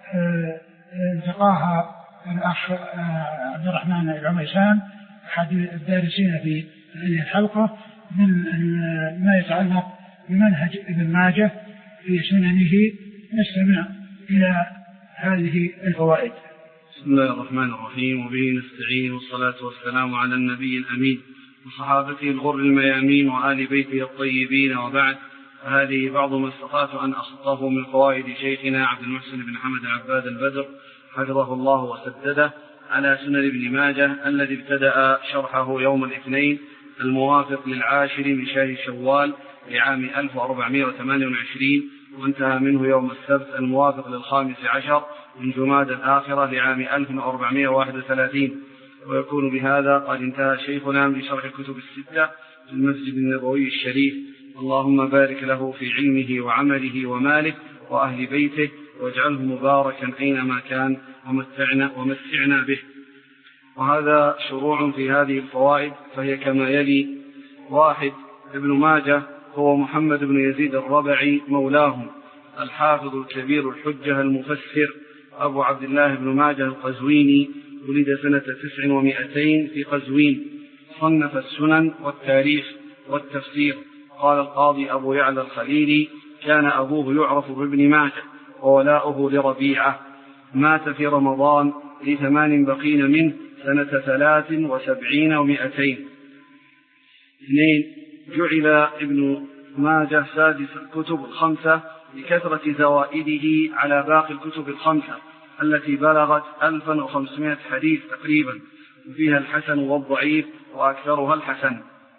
التقاها الأخ عبد الرحمن العميسان أحد الدارسين في هذه الحلقة من ما يتعلق بمنهج ابن ماجه في سننه. نستمع إلى هذه الفوائد. بسم الله الرحمن الرحيم وبه نستعين والصلاة والسلام على النبي الأمين وصحابته الغر الميامين وآل بيته الطيبين وبعد. هذه بعض ما استطعت أن أخطه من فوائد شيخنا عبد المحسن بن حمد عباد البدر حفظه الله وسدده على سنن ابن ماجه الذي ابتدأ شرحه يوم الاثنين الموافق للعاشر من شهر شوال لعام ألف وأربعمائة وثمانية وعشرين وانتهى منه يوم السبت الموافق للخامس عشر من جماد الآخرة لعام ألف وأربعمائة وواحد وثلاثين. ويكون بهذا قد انتهى شيخنا من شرح الكتب الستة في المسجد النبوي الشريف. اللهم بارك له في علمه وعمله وماله وأهل بيته واجعله مباركا أينما كان ومتعنا, ومتعنا به. وهذا شروع في هذه الفوائد فهي كما يلي. واحد: ابن ماجه هو محمد بن يزيد الربعي مولاهم الحافظ الكبير الحجة المفسر أبو عبد الله بن ماجه القزويني ولد سنة تسع ومائتين في قزوين. صنف السنن والتاريخ والتفسير قال القاضي أبو يعلى الخليلي: كان أبوه يعرف بابن ماجه وولاؤه لربيعة، مات في رمضان لثمان بقين منه سنة ثلاث وسبعين ومائتين. اثنين: جعل ابن ماجه سادس الكتب الخمسة لكثرة زوائده على باقي الكتب الخمسة التي بلغت ألفا وخمسمائة حديث تقريبا، وفيها الحسن والضعيف وأكثرها الحسن.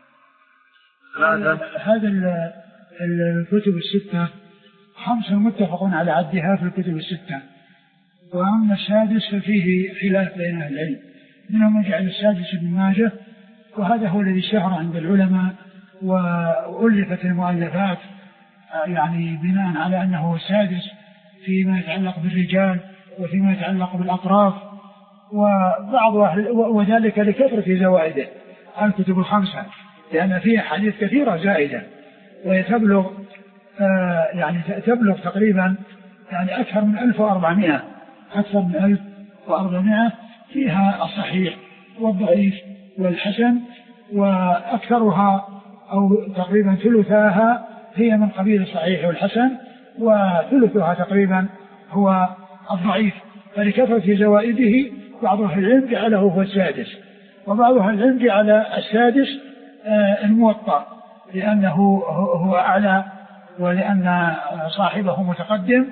هذا الكتب الستة خمسة متفق على عدها في الكتب الستة، وأما السادس ففيه خلاف بين أهل العلم، منهم من جعل السادس ابن ماجه، وهذا هو الذي اشتهر عند العلماء وألفت المؤلفات يعني بناء على أنه السادس فيما يتعلق بالرجال وفيما يتعلق بالأطراف، وبعض وذلك لكثرة زوائده الكتب الخمسة، لأن فيها حديث كثيرة زائدة ويتبلغ آه يعني تبلغ تقريبا يعني أكثر من ألف وأربعمائة أكثر من ألف وأربعمائة، فيها الصحيح والضعيف والحسن، وأكثرها أو تقريبا ثلثاها هي من قبيل الصحيح والحسن، وثلثها تقريبا هو الضعيف. فلكثرة زوائده بعض أهل العلم جعله هو السادس، وبعض أهل العلم جعل السادس آه الموطأ لأنه هو أعلى ولأن صاحبه متقدم،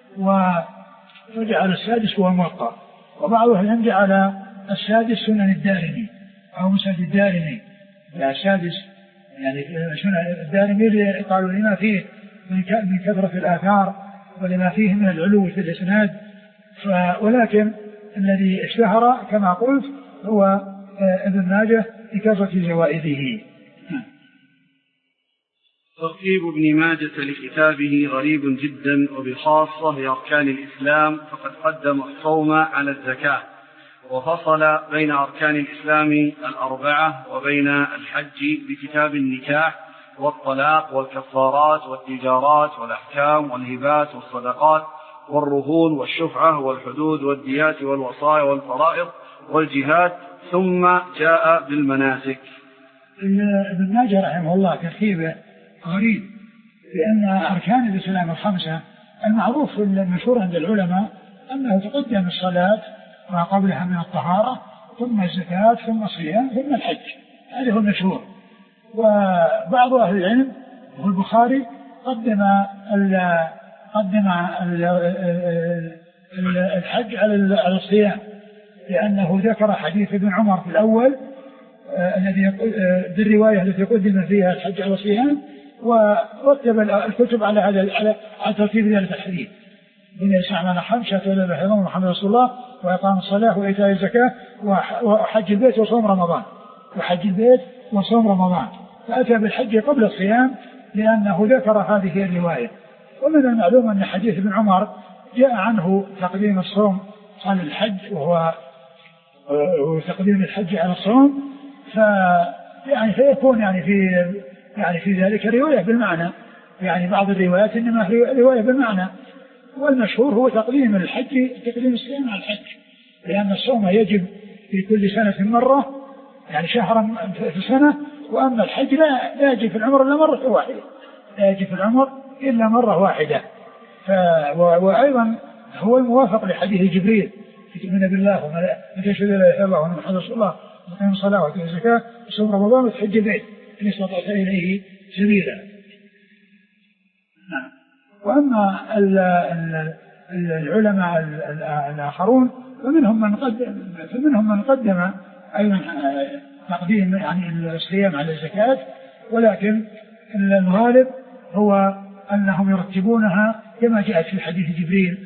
وجعل السادس هو الموطأ. وبعض أهل العلم جعل السادس سنن الدارمي أو مسند الدارمي، لا السادس يعني سنن الدارمي قالوا لما فيه من كثرة الآثار ولما فيه من العلو في الإسناد، ولكن الذي اشتهر كما قلت هو ابن ماجه لكثرة زوائده. ترتيب ابن ماجة لكتابه غريب جدا، وبخاصة لأركان الإسلام، فقد قدم الصوم على الزكاة، وفصل بين أركان الإسلام الأربعة وبين الحج بكتاب النكاح والطلاق والكفارات والتجارات والأحكام والهبات والصدقات والرهون والشفعة والحدود والديات والوصايا والفرائض والجهاد، ثم جاء بالمناسك. ابن ماجه رحمه الله ترتيبه غريب، لأن أركان الإسلام الخمسة المعروف المشهور عند العلماء أنه تقدم الصلاة ما قبلها من الطهارة، ثم الزكاة، ثم الصيام، ثم الحج، هذا هو المشهور. وبعض أهل العلم والبخاري قدم ال قدم ال الحج على الصيام، لأنه ذكر حديث ابن عمر في الأول الذي بالرواية التي قدم فيها الحج على الصيام، ورتب الكتب على هذا على ترتيب ذلك الحديث: من يسعى خمسة إلى بحضان محمد رسول الله وإقام الصلاة وإيتاء الزكاة وحج البيت وصوم رمضان وحج البيت وصوم رمضان، فأتى بالحج قبل الصيام لأنه ذكر هذه الرواية. ومن المعلوم أن حديث ابن عمر جاء عنه تقديم الصوم على الحج، وهو تقديم الحج على الصوم، فيعني فيكون يعني في يعني في ذلك رواية بالمعنى، يعني بعض الروايات إنما رواية بالمعنى، والمشهور هو تقديم الحج تقديم الصيام على الحج، لأن الصوم يجب في كل سنة مرة، يعني شهرا في السنة، وأما الحج لا, لا يجب في العمر إلا مرة واحدة، لا يجب في العمر إلا مرة واحدة. ف... وأيضا هو الموافق لحديث جبريل: تؤمن بالله وملائكته وتشهد لا إله إلا الله وأن محمدا رسول الله وتقيم الصلاة وتؤتي الزكاة وتصوم رمضان وتحج البيت إن استطعت إليه سبيلا. وأما العلماء الآخرون فمنهم من قدم فمنهم من قدم أيضا تقديم يعني الصيام على الزكاة، ولكن الغالب هو أنهم يرتبونها كما جاءت في حديث جبريل: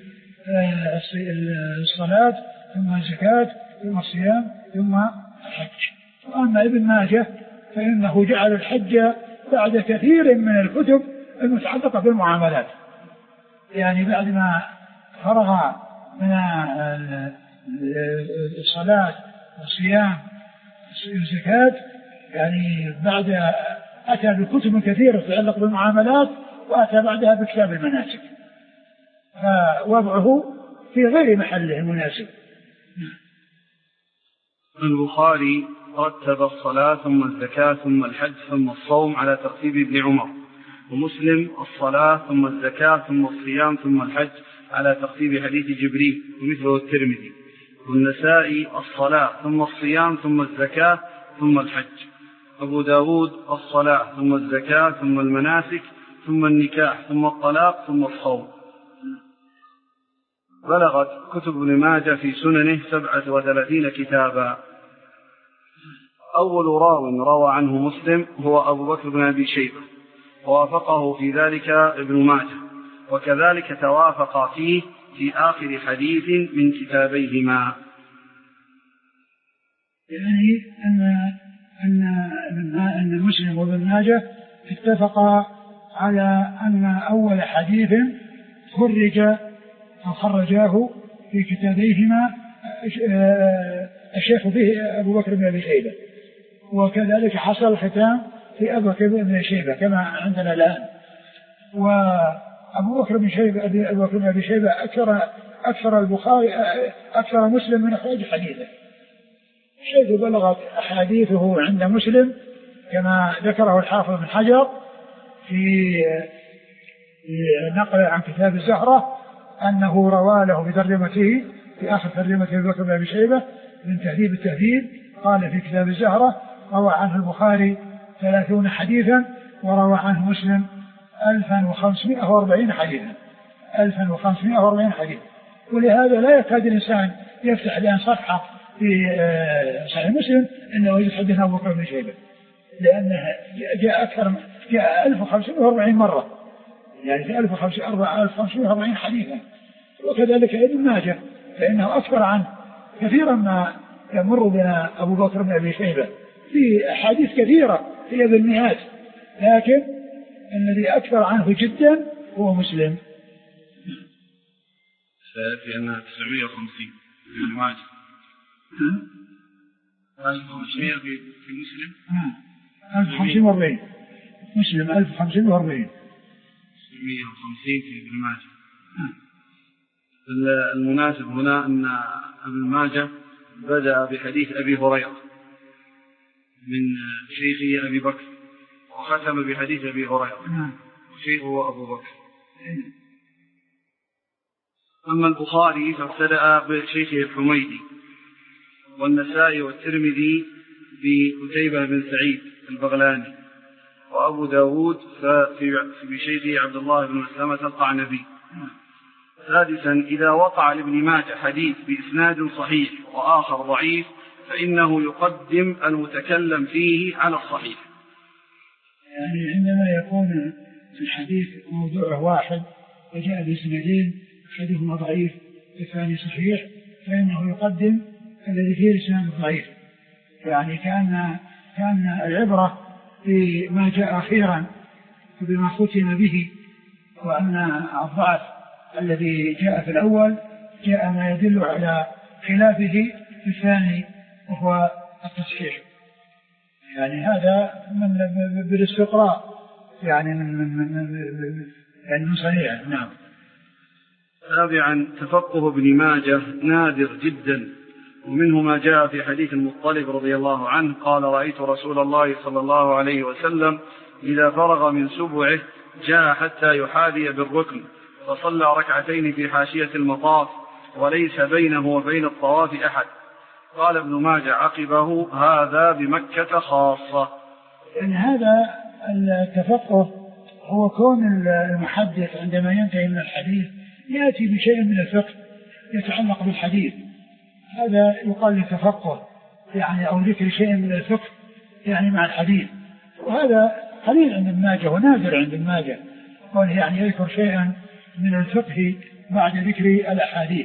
الصلاة ثم الزكاة ثم الصيام ثم الحج. وأما ابن ماجه فإنه جعل الحج بعد كثير من الكتب المتعلقة بالمعاملات، يعني بعد ما فرغ من الصلاة والصيام والزكاة، يعني بعد أتى بكتب كثيرة تتعلق بالمعاملات، وأتى بعدها بكتاب المناسك، فوضعه في غير محله المناسب. البخاري رتب الصلاة ثم الزكاة ثم الحج ثم الصوم على ترتيب ابن عمر، ومسلم الصلاة ثم الزكاة ثم الصيام ثم الحج على ترتيب حديث جبريل ومثله الترمذي، والنسائي الصلاة ثم الصيام ثم الزكاة ثم الحج، أبو داود الصلاة ثم الزكاة ثم المناسك ثم النكاح ثم الطلاق ثم الصوم. بلغت كتب ابن ماجه في سننه سبعة وثلاثين كتابا. أول راو روى عنه مسلم هو أبو بكر بن أبي شيبة، ووافقه في ذلك ابن ماجه، وكذلك توافق فيه في آخر حديث من كتابيهما. يعني أن أن أن مسلم وابن ماجه اتفقا على أن أول حديث خرج أو خرجاه في كتابيهما الشيخ فيه أبو بكر بن أبي شيبة، وكذلك حصل الختام في أبو بكر بن أبي شيبة كما عندنا الآن. وأبو بكر بن شيبة أبو بكر بن أبي شيبة أكثر أكثر البخاري أكثر مسلم من إخراج حديثه، حيث بلغت أحاديثه عند مسلم كما ذكره الحافظ بن حجر في نقل عن كتاب الزهرة أنه روى له بترجمته في آخر ترجمة أبو بكر بن أبي شيبة من تهذيب التهذيب، قال في كتاب الزهرة روى عنه البخاري ثلاثون حديثا وروى عنه مسلم ألفا وخمسمائة وأربعين حديثا ألفا وخمسمائة وأربعين حديثا. ولهذا لا يكاد الإنسان يفتح الآن صفحة في صحيح مسلم إنه يجد حديث أبو بكر بن شيبة، لأنه جاء أكثر جاء ألف وخمسمائة وأربعين مرة، يعني في ألف وخمسمائة وأربعين حديثا. وكذلك ابن ماجه فإنه أكثر عنه كثيرا ما يمر بنا أبو بكر بن أبي شيبة في أحاديث كثيرة هي بالمئات، لكن الذي أكثر عنه جدا هو مسلم. سيأتي أنها تسعمائة وخمسين في ابن ماجه، ألف وخمسمائة في مسلم، ألف وخمسمائة وأربعين مسلم ألف وخمسمائة وأربعين تسعمائة وخمسين في ابن ماجه. المناسب هنا أن ابن ماجه بدأ بحديث أبي هريرة من شيخه أبي بكر، وختم بحديث أبي هريرة وشيخه أبو بكر. أما البخاري فابتدأ بشيخه الحميدي، والنسائي والترمذي بقتيبة بن سعيد البغلاني، وأبو داود بشيخه عبد الله بن مسلمة القعنبي. سادسا، إذا وقع لابن ماجه حديث بإسناد صحيح وآخر ضعيف فإنه يقدم المتكلم فيه على الصحيح. يعني عندما يكون الحديث موضوع واحد وجاء بإسنادين أحدهما ضعيف والثاني صحيح فإنه يقدم الذي فيه الإسناد الضعيف، يعني كان كان العبرة بما جاء أخيرا وبما ختم به، وأن الضعف الذي جاء في الأول جاء ما يدل على خلافه في الثاني وهو التصحيح. يعني هذا من بالاستقراء يعني من من من يعني من صنيعه. نعم. سابعا، تفقه ابن ماجه نادر جدا، ومنه ما جاء في حديث المطلب رضي الله عنه قال: رأيت رسول الله صلى الله عليه وسلم إذا فرغ من سبعه جاء حتى يحاذي بالركن فصلى ركعتين في حاشية المطاف وليس بينه وبين الطواف أحد. قال ابن ماجه عقبه: هذا بمكة خاصة. يعني هذا التفقه هو كون المحدث عندما ينتهي من الحديث يأتي بشيء من الفقه يتعلق بالحديث، هذا يقال للتفقه يعني أو ذكر شيء من الفقه يعني مع الحديث، وهذا قليل عند ابن ماجه ونادر عند ابن ماجه قال يعني يذكر شيئا من الفقه بعد ذكر الأحاديث.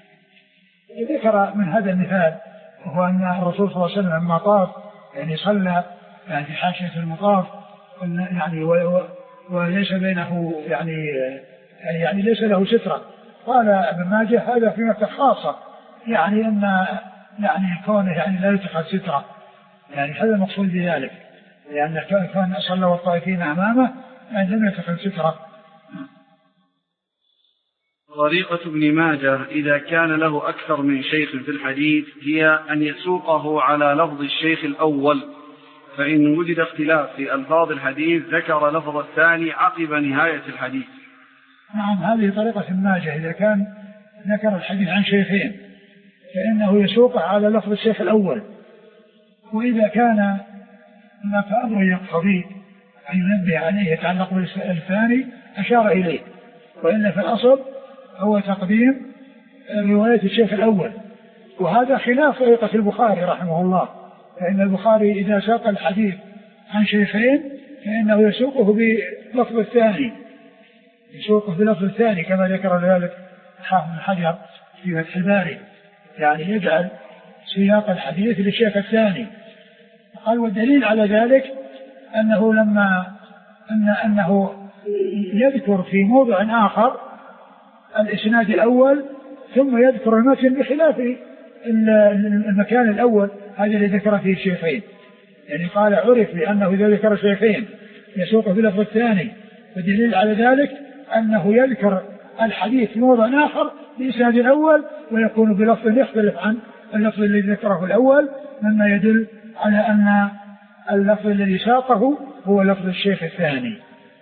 ذكر من هذا المثال وهو أن الرسول صلى الله عليه وسلم لما طاف يعني صلى يعني في حاشية المطاف يعني وليس بينه يعني يعني ليس له سترة. قال ابن ماجه هذا في مكة خاصة، يعني أن يعني كونه يعني لا يتخذ سترة، يعني هذا المقصود بذلك، لأن يعني كان صلى والطائفين أمامه يعني لم يتخذ سترة. طريقة ابن ماجه إذا كان له أكثر من شيخ في الحديث هي أن يسوقه على لفظ الشيخ الأول، فإن وجد اختلاف في ألفاظ الحديث ذكر لفظ الثاني عقب نهاية الحديث. نعم، هذه طريقة ابن ماجه. إذا كان ذكر الحديث عن شيخين فإنه يسوقه على لفظ الشيخ الأول، وإذا كان هناك أمر يقتضي أن ينبه عليه يتعلق بالثاني أشار إليه، وإلا في الأصل هو تقديم رواية الشيخ الأول، وهذا خلاف طريقة البخاري رحمه الله، فإن البخاري إذا ساق الحديث عن شيخين فإنه يسوقه بلفظ الثاني يسوقه بلفظ الثاني كما ذكر ذلك حافظ بن حجر في فتح الباري، يعني يجعل سياق الحديث للشيخ الثاني. قال والدليل على ذلك أنه لما أن أنه يذكر في موضع آخر الإسناد الأول ثم يذكر المتن بخلاف المكان الأول هذا اللي ذكر فيه الشيخين، يعني قال عرف لأنه إذا ذكر الشيخين يسوقه بلفظ الثاني، والدليل على ذلك أنه يذكر الحديث في موضع آخر بإسناد الأول ويكون بلفظ يختلف عن اللفظ الذي ذكره الأول، مما يدل على أن اللفظ الذي ساقه هو لفظ الشيخ الثاني.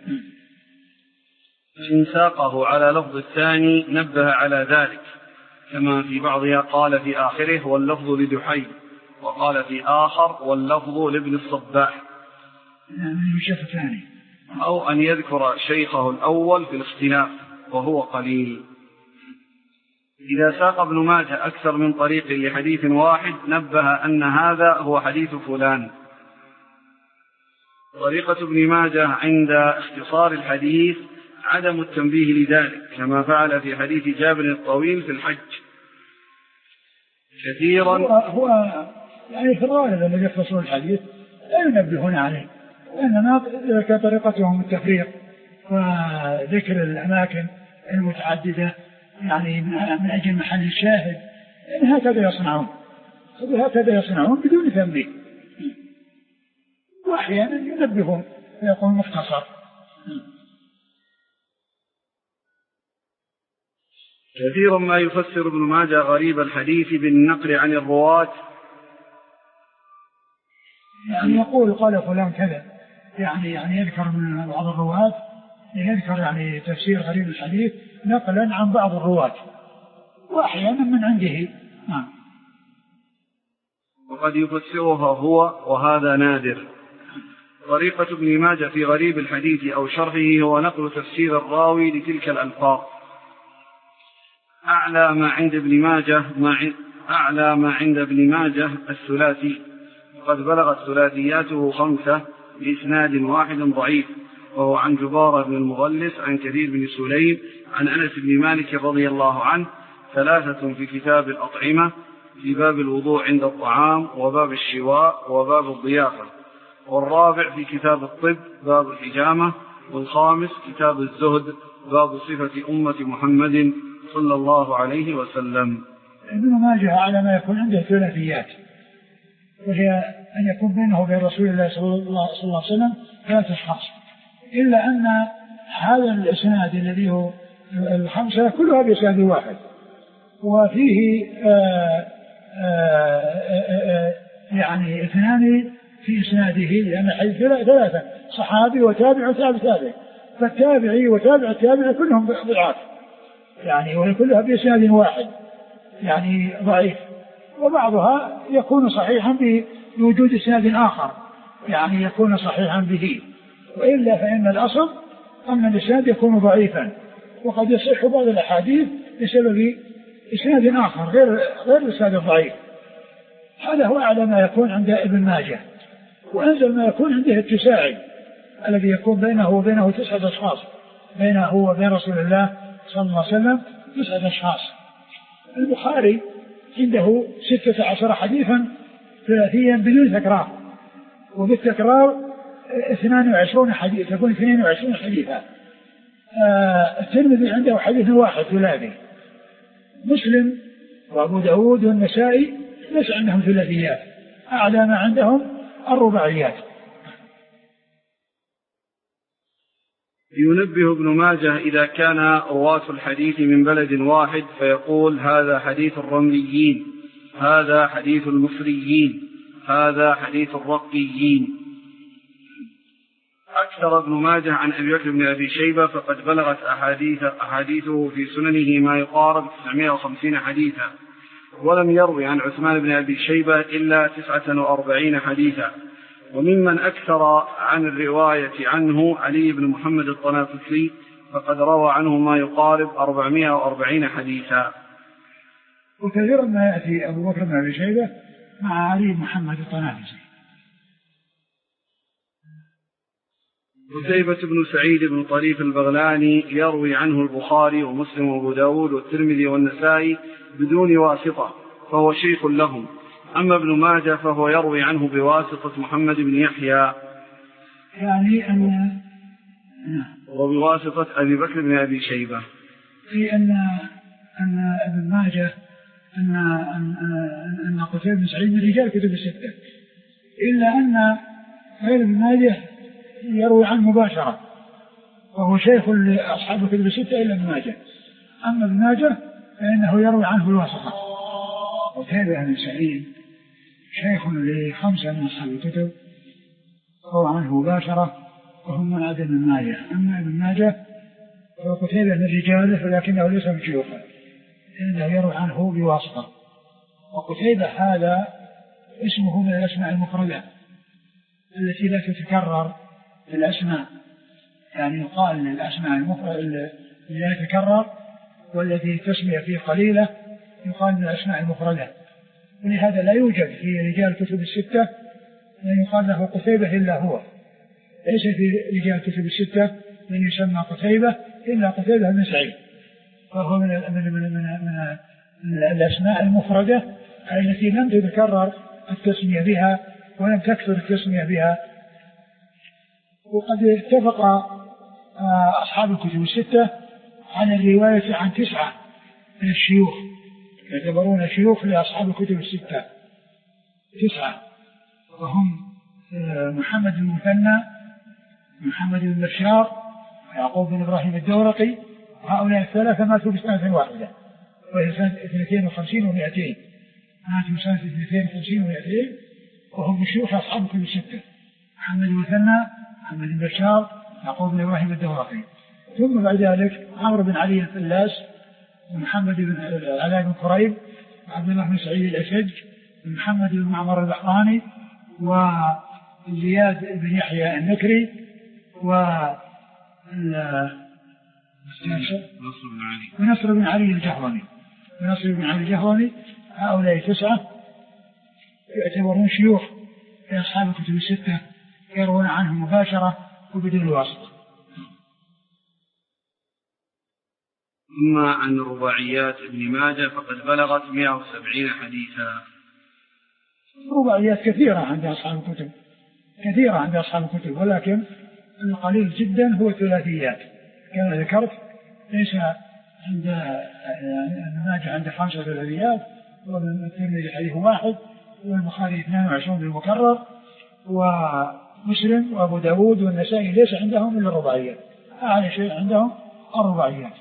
إن ساقه على لفظ الثاني نبه على ذلك، كما في بعضها قال في آخره واللفظ لدحي، وقال في آخر واللفظ لابن الصباح، الشيخ الثاني، أو أن يذكر شيخه الأول في الاختلاف وهو قليل. إذا ساق ابن ماجه أكثر من طريق لحديث واحد نبه أن هذا هو حديث فلان. طريقة ابن ماجه عند اختصار الحديث عدم التنبيه لذلك، كما فعل في حديث جابر الطويل في الحج كثيرا. هو, هو يعني في الغالب الذي يختصر الحديث لا ينبهون عليه، إنما كطريقتهم التفريق وذكر الأماكن المتعددة يعني من أجل محل الشاهد، يعني هكذا يصنعون هكذا يصنعون بدون تنبيه، وأحيانا ينبهون ويقول مختصر. كثيرا ما يفسر ابن ماجه غريب الحديث بالنقل عن الرواة، يعني يقول قال فلان كذا، يعني يعني يذكر من بعض الرواة، يذكر يعني تفسير غريب الحديث نقلا عن بعض الرواة وأحيانا من عنده. آه. وقد يفسرها هو، وهذا نادر. طريقة ابن ماجه في غريب الحديث أو شرحه هو نقل تفسير الراوي لتلك الألفاظ. أعلى ما عند ابن ماجه ما أعلى ما عند ابن ماجه الثلاثي، وقد بلغت ثلاثياته خمسة بإسناد واحد ضعيف، وهو عن جبارة بن المغلس عن كثير بن سليم عن أنس بن مالك رضي الله عنه، ثلاثة في كتاب الأطعمة في باب الوضوء عند الطعام وباب الشواء وباب الضيافة، والرابع في كتاب الطب باب الحجامة، والخامس كتاب الزهد باب صفة أمة محمد صلى الله عليه وسلم. ابن ماجه على ما يكون عنده ثلاثيات، وهي أن يكون بينه وبين رسول الله صلى الله عليه وسلم ثلاثة أشخاص، إلا أن هذا الإسناد الذي هو الخمسة كلها بإسناد واحد، وفيه آآ آآ يعني اثنان في إسناده، لأن حديث ثلاثة صحابي وتابع وتابع تابع، فالتابعي وتابع التابع كلهم ضعاف، يعني وهي كلها بإسناد واحد يعني ضعيف، وبعضها يكون صحيحا بوجود إسناد آخر يعني يكون صحيحا به، وإلا فإن الأصل أن الإسناد يكون ضعيفا، وقد يصح بعض الأحاديث بسبب إسناد آخر غير غير الإسناد الضعيف. هذا هو أعلى ما يكون عند ابن ماجه، وأنزل ما يكون عنده التساعي الذي يكون بينه وبينه تسعة أشخاص، بينه وبين رسول الله صلى الله عليه وسلم تسعة أشخاص. البخاري عنده ستة عشر حديثا ثلاثيا بدون تكرار، وبالتكرار اثنان وعشرون حديث، يكون اثنين وعشرون حديثا. آه الترمذي عنده حديث واحد ثلاثي. مسلم وأبو داود والنسائي ليس عندهم ثلاثيات، أعلى ما عندهم الرباعيات. ينبه ابن ماجه إذا كان رواة الحديث من بلد واحد فيقول هذا حديث الرمليين، هذا حديث المصريين، هذا حديث الرقيين. أكثر ابن ماجه عن أبي بكر بن أبي شيبة فقد بلغت أحاديث أحاديثه في سننه ما يقارب تسعمائة وخمسين حديثا، ولم يروي عن عثمان بن أبي شيبة إلا تسعة وأربعين حديثا. وممن أكثر عن الرواية عنه علي بن محمد الطنافسي فقد روى عنه ما يقارب أربعمائة وأربعين حديثا. وكثيرا ما يأتي أبو بكر بن أبي شيبة مع علي بن محمد الطنافسي. قتيبة بن سعيد بن طريف البغلاني يروي عنه البخاري ومسلم وابو داود والترمذي والنسائي بدون واسطة فهو شيخ لهم. أما ابن ماجه فهو يروي عنه بواسطة محمد بن يحيى، يعني أن وبواسطة أبي بكر بن أبي شيبة، في أن أن ابن ماجه أن أن أن قتيبة بن سعيد من رجال كتب الستة، إلا أن غير ابن ماجه يروي عنه مباشرة وهو شيخ لأصحاب كتب الستة إلا ابن ماجه. أما ابن ماجه فإنه يروي عنه بالواسطة. قتيبة بن سعيد شيخ لخمسة من أصحاب الكتب روى عنه مباشرة وهم من عدد ابن ماجه. أما ابن ماجه فقتيبة من رجاله ولكنه ليس من شيوخه لأنه يروي عنه بواسطة. وقتيبة هذا اسمه من الأسماء المفردة التي لا تتكرر في الأسماء، يعني يقال للأسماء المفردة التي لا تتكرر والتي تسمية فيه قليلة يقال من الأسماء المفردة. ولهذا لا يوجد في رجال كتب الستة من يقال له قتيبة إلا هو، ليس في رجال كتب الستة من يسمى قتيبة إلا قتيبة بن سعيد، فهو من من من من, من, من الأسماء المفردة التي لم تتكرر التسمية بها ولم تكثر التسمية بها. وقد اتفق أصحاب الكتب الستة على الرواية عن تسعة من الشيوخ يعتبرون شيوخ لأصحاب الكتب الستة، تسعة وهم محمد بن مثنى، محمد بن بشار، يعقوب بن إبراهيم الدورقي. هؤلاء الثلاثة ماتوا بسنة واحدة وهي سنة اثنتين وخمسين ومئتين، ماتوا سنة اثنتين وخمسين ومئتين وهم شيوخ أصحاب الكتب الستة، محمد بن مثنى، محمد بن بشار، يعقوب بن إبراهيم الدورقي. ثم بعد ذلك عمرو بن علي الفلاس، ومحمد بن علاء بن قريب، وعبد الله بن سعيد الأشج، ومحمد بن معمر البحراني، وزياد بن يحيى النكري، و ونصر بن علي الجهرمي ونصر بن علي الجهرمي. هؤلاء تسعة يعتبرون شيوخ في أصحاب الكتب الستة يروون عنهم مباشرة وبدون واسطة. أما عن رباعيات ابن ماجه فقد بلغت مئة وسبعين حديثا. رباعيات كثيرة عند أصحاب الكتب، كثيرة عند أصحاب الكتب، ولكن القليل جدا هو ثلاثيات كما ذكرت. ليس عند ابن ماجه عند خمسة ثلاثيات، والترمذي حديث واحد، والبخاري اثنين وعشرون بالمكرر، ومسلم وأبو داود والنسائي ليس عندهم إلا الرباعيات. أعلى شيء عندهم الرباعيات.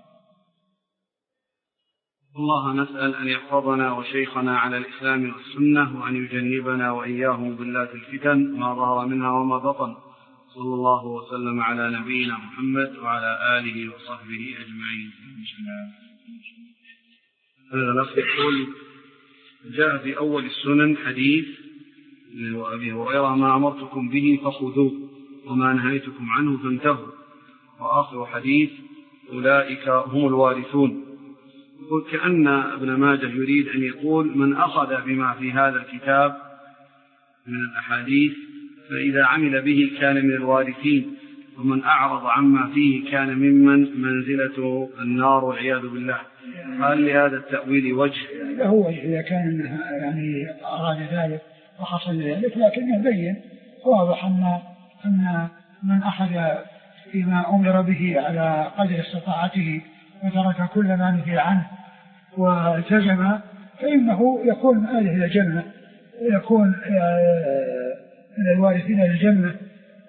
الله نسأل أن يحفظنا وشيخنا على الإسلام والسنة، وأن يجنبنا وإياهم ظلات الفتن ما ظهر منها وما بطن. صلى الله وسلم على نبينا محمد وعلى آله وصحبه أجمعين. هذا نص يقول: جاء في أول السنن حديث وأبي هريرة: ما أمرتكم به فخذوه وما نهيتكم عنه فانتهوا. وآخر حديث: أولئك هم الوارثون. يقول كأن ابن ماجه يريد أن يقول: من أخذ بما في هذا الكتاب من الأحاديث فإذا عمل به كان من الوارثين، ومن أعرض عما فيه كان ممن منزلته النار والعياذ بالله. هل لهذا التأويل وجه؟ هو إذا كان يعني أراد ذلك وحصل ذلك، لكنه بين واضح أن أن من أخذ فيما أمر به على قدر استطاعته وترك كل ما نهي عنه والتزم فإنه يكون من أهل الجنة، ويكون من الوارثين للجنة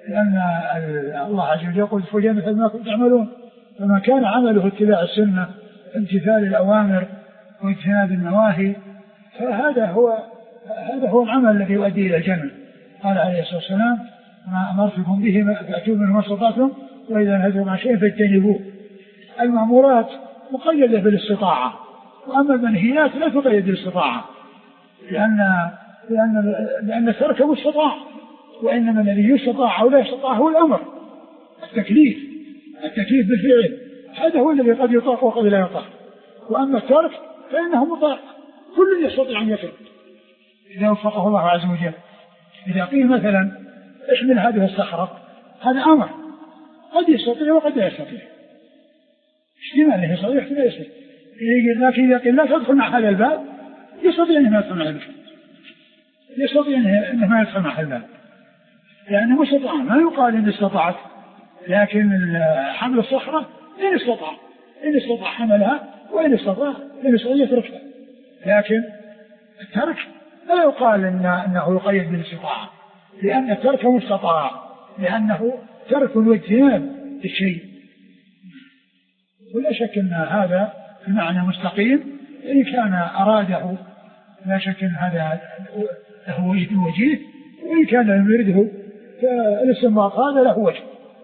لأن الله عز وجل يقول ادخلوا الجنة مثل ما كنتم تعملون. فمن كان عمله اتباع السنة امتثال الأوامر واجتناب النواهي فهذا هو هذا هو العمل الذي يؤدي إلى الجنة. قال عليه الصلاة والسلام ما أمرتكم به فأتوا منه ما استطعتم وإذا نهيتكم عن شيء فاجتنبوه. المأمورات مقيدة بالاستطاعة وأما المنهيات لا تقيد بالاستطاعة لأن لأن لأن الترك مستطاع وإنما الذي يستطاع أو لا يستطاع هو الأمر التكليف التكليف بالفعل هذا هو الذي قد يطاق وقد لا يطاق. وأما الترك فإنه مطاع كل يستطيع أن يترك إذا وفقه الله عز وجل. إذا قيل مثلا احمل هذه الصخرة هذا أمر قد يستطيع وقد لا يستطيع احتمال يستطيع احتمال لا يستطيع. لكن إذا قيل لا تدخل مع هذا الباب يستطيع أنه ما يدخل مع الباب يستطيع أنه ما يدخل مع الباب لأنه مستطاع. ما يقال إن استطعت لكن حمل الصخرة إن استطاع إن استطاع حملها وإن استطاع إن استطاع يتركها. لكن الترك لا يقال إن أنه يقيد بالاستطاعة لأن الترك مستطاع لأنه ترك واجتناب الشيء. ولا شك أن هذا المعنى مستقيم إن كان أراده لا شك أن هذا له وجيه وإن كان لم يرده فالاستنباط هذا له وجه.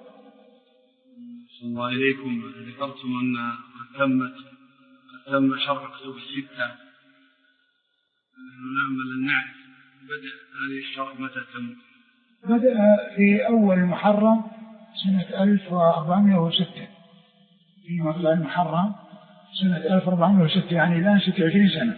صلى الله إليكم ذكرتم أن قد تمت قد تم شرح كتب الستة. نعمل أن نعرف بدأ هذه الشرح متى تم؟ بدأ في أول محرم سنة ألف وأربعمائة وستة في مطلع المحرم سنة ألف وأربعمائة وستة يعني الآن ستة وعشرين سنة.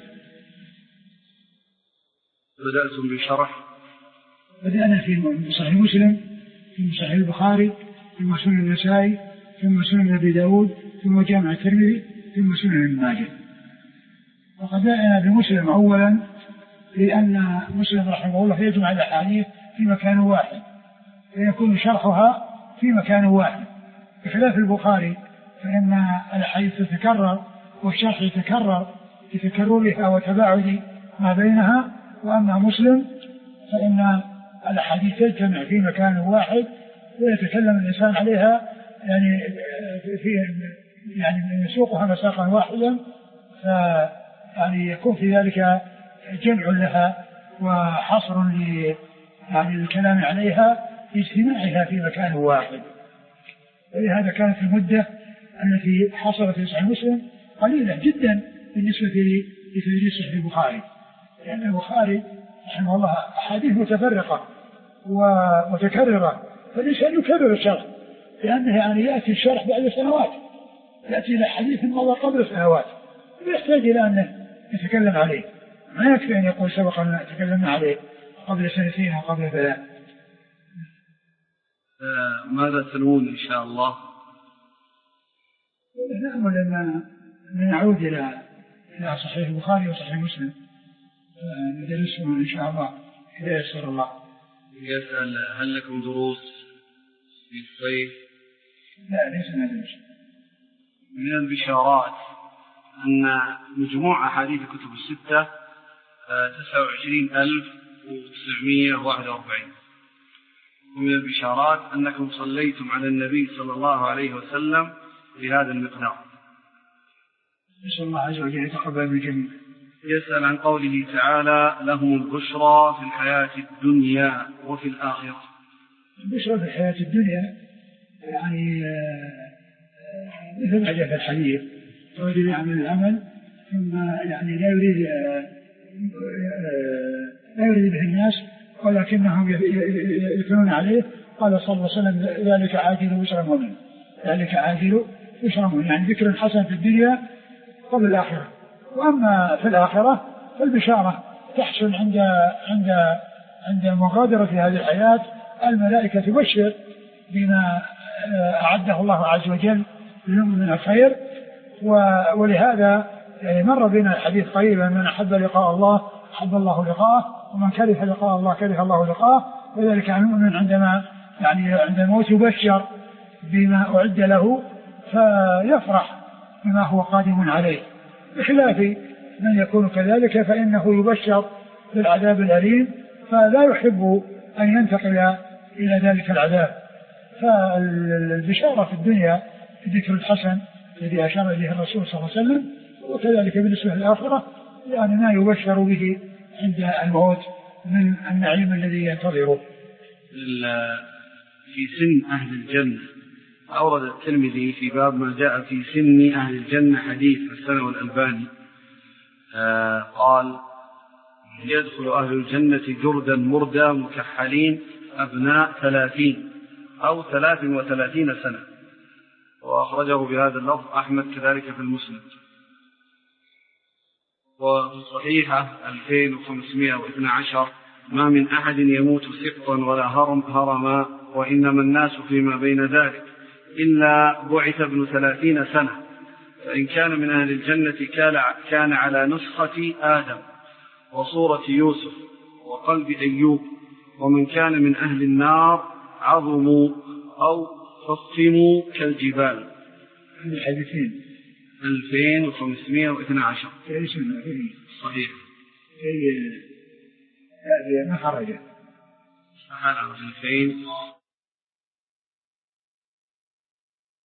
بدأتم بشرح؟ بدأنا في صحيح مسلم في صحيح البخاري ثم سنن النسائي ثم سنن أبي داود ثم جامع الترمذي ثم سنن ابن ماجه. وقد بدأنا بمسلم أولا لأن مسلم رحمه الله يجمع الأحاديث في مكان واحد فيكون شرحها في مكان واحد بخلاف البخاري فإن الأحاديث تتكرر والشرح يتكرر بتكررها وتباعد ما بينها. وأما مسلم فإن الأحاديث تجتمع في مكان واحد ويتكلم الإنسان عليها يعني في يعني يسوقها مساقا واحدا يعني يكون في ذلك جمع لها وحصر يعني الكلام عليها باجتماعها في مكان واحد. ولهذا كانت المدة التي حصلت في صحيح مسلم قليلة جدا بالنسبة لتدريس صحيح البخاري لأن البخاري رحمه الله أحاديث متفرقة ومتكررة فالإنسان يكرر الشرح لأنه يعني يأتي الشرح بعد سنوات يأتي إلى حديث مضى قبل سنوات ويحتاج إلى أن يتكلم عليه ما يكفي أن يقول سبق أن تكلمنا عليه قبل سنتين وقبل ثلاث. ماذا تنوون إن شاء الله؟ نأمل أن نعود إلى إلى صحيح البخاري وصحيح مسلم ندرسهم إن شاء الله إذا يسر الله. يسأل هل لكم دروس في الصيف؟ لا ليس ندرس. من البشارات أن مجموع أحاديث الكتب الستة تسعة وعشرين ألف وتسعمائة وواحد وأربعين. ومن البشارات أنكم صليتم على النبي صلى الله عليه وسلم بهذا المقدار. نسأل الله عز وجل يتقبل من الجميع. يسأل عن قوله تعالى لهم البشرى في الحياة الدنيا وفي الآخرة. البشرى في الحياة الدنيا يعني مثل ما جاء في الحديث رجل يعمل العمل ثم يعني لا يريد لا يريد به الناس ولكنهم يثنون عليه. قال صلى الله عليه وسلم ذلك عاجل بشرى مؤمن ذلك عاجل بشرى مؤمن يعني ذكر حسن في الدنيا قبل الآخرة. وأما في الآخرة فالبشارة تحصل عند عند عند مغادرة هذه الحياة الملائكة تبشر بما أعده الله عز وجل من الخير. ولهذا يعني مر بنا الحديث قريبا من أحب لقاء الله أحب الله لقاءه ومن كره لقاء الله كره الله لقاءه. وذلك المؤمن عندما يعني عند الموت يبشر بما أعد له فيفرح بما هو قادم عليه بخلاف من يكون كذلك فإنه يبشر بالعذاب الأليم فلا يحب أن ينتقل إلى ذلك العذاب. فالبشارة في الدنيا بذكر الحسن الذي أشار إليه الرسول صلى الله عليه وسلم، وكذلك بالنسبة للآخرة يعني ما يبشر به عند الموت من النعيم الذي ينتظره. في سن أهل الجنة أورد الترمذي في باب ما جاء في سن أهل الجنة حديث السنة والألباني آه قال يدخل أهل الجنة جردا مردا مكحلين أبناء ثلاثين أو ثلاث وثلاثين سنة، وأخرجه بهذا اللفظ أحمد كذلك في المسند. وفي الصحيحة ألفين وخمسمائة واثني عشر ما من أحد يموت سقطا ولا هرم هرما وإنما الناس فيما بين ذلك إلا بعث ابن ثلاثين سنة، فإن كان من أهل الجنة كان على نسخة آدم وصورة يوسف وقلب أيوب، ومن كان من أهل النار عظموا أو فصموا كالجبال. الحديثين ألفين وخمسمائة واثني عشر صحيح. هذه ما خرجت ألفين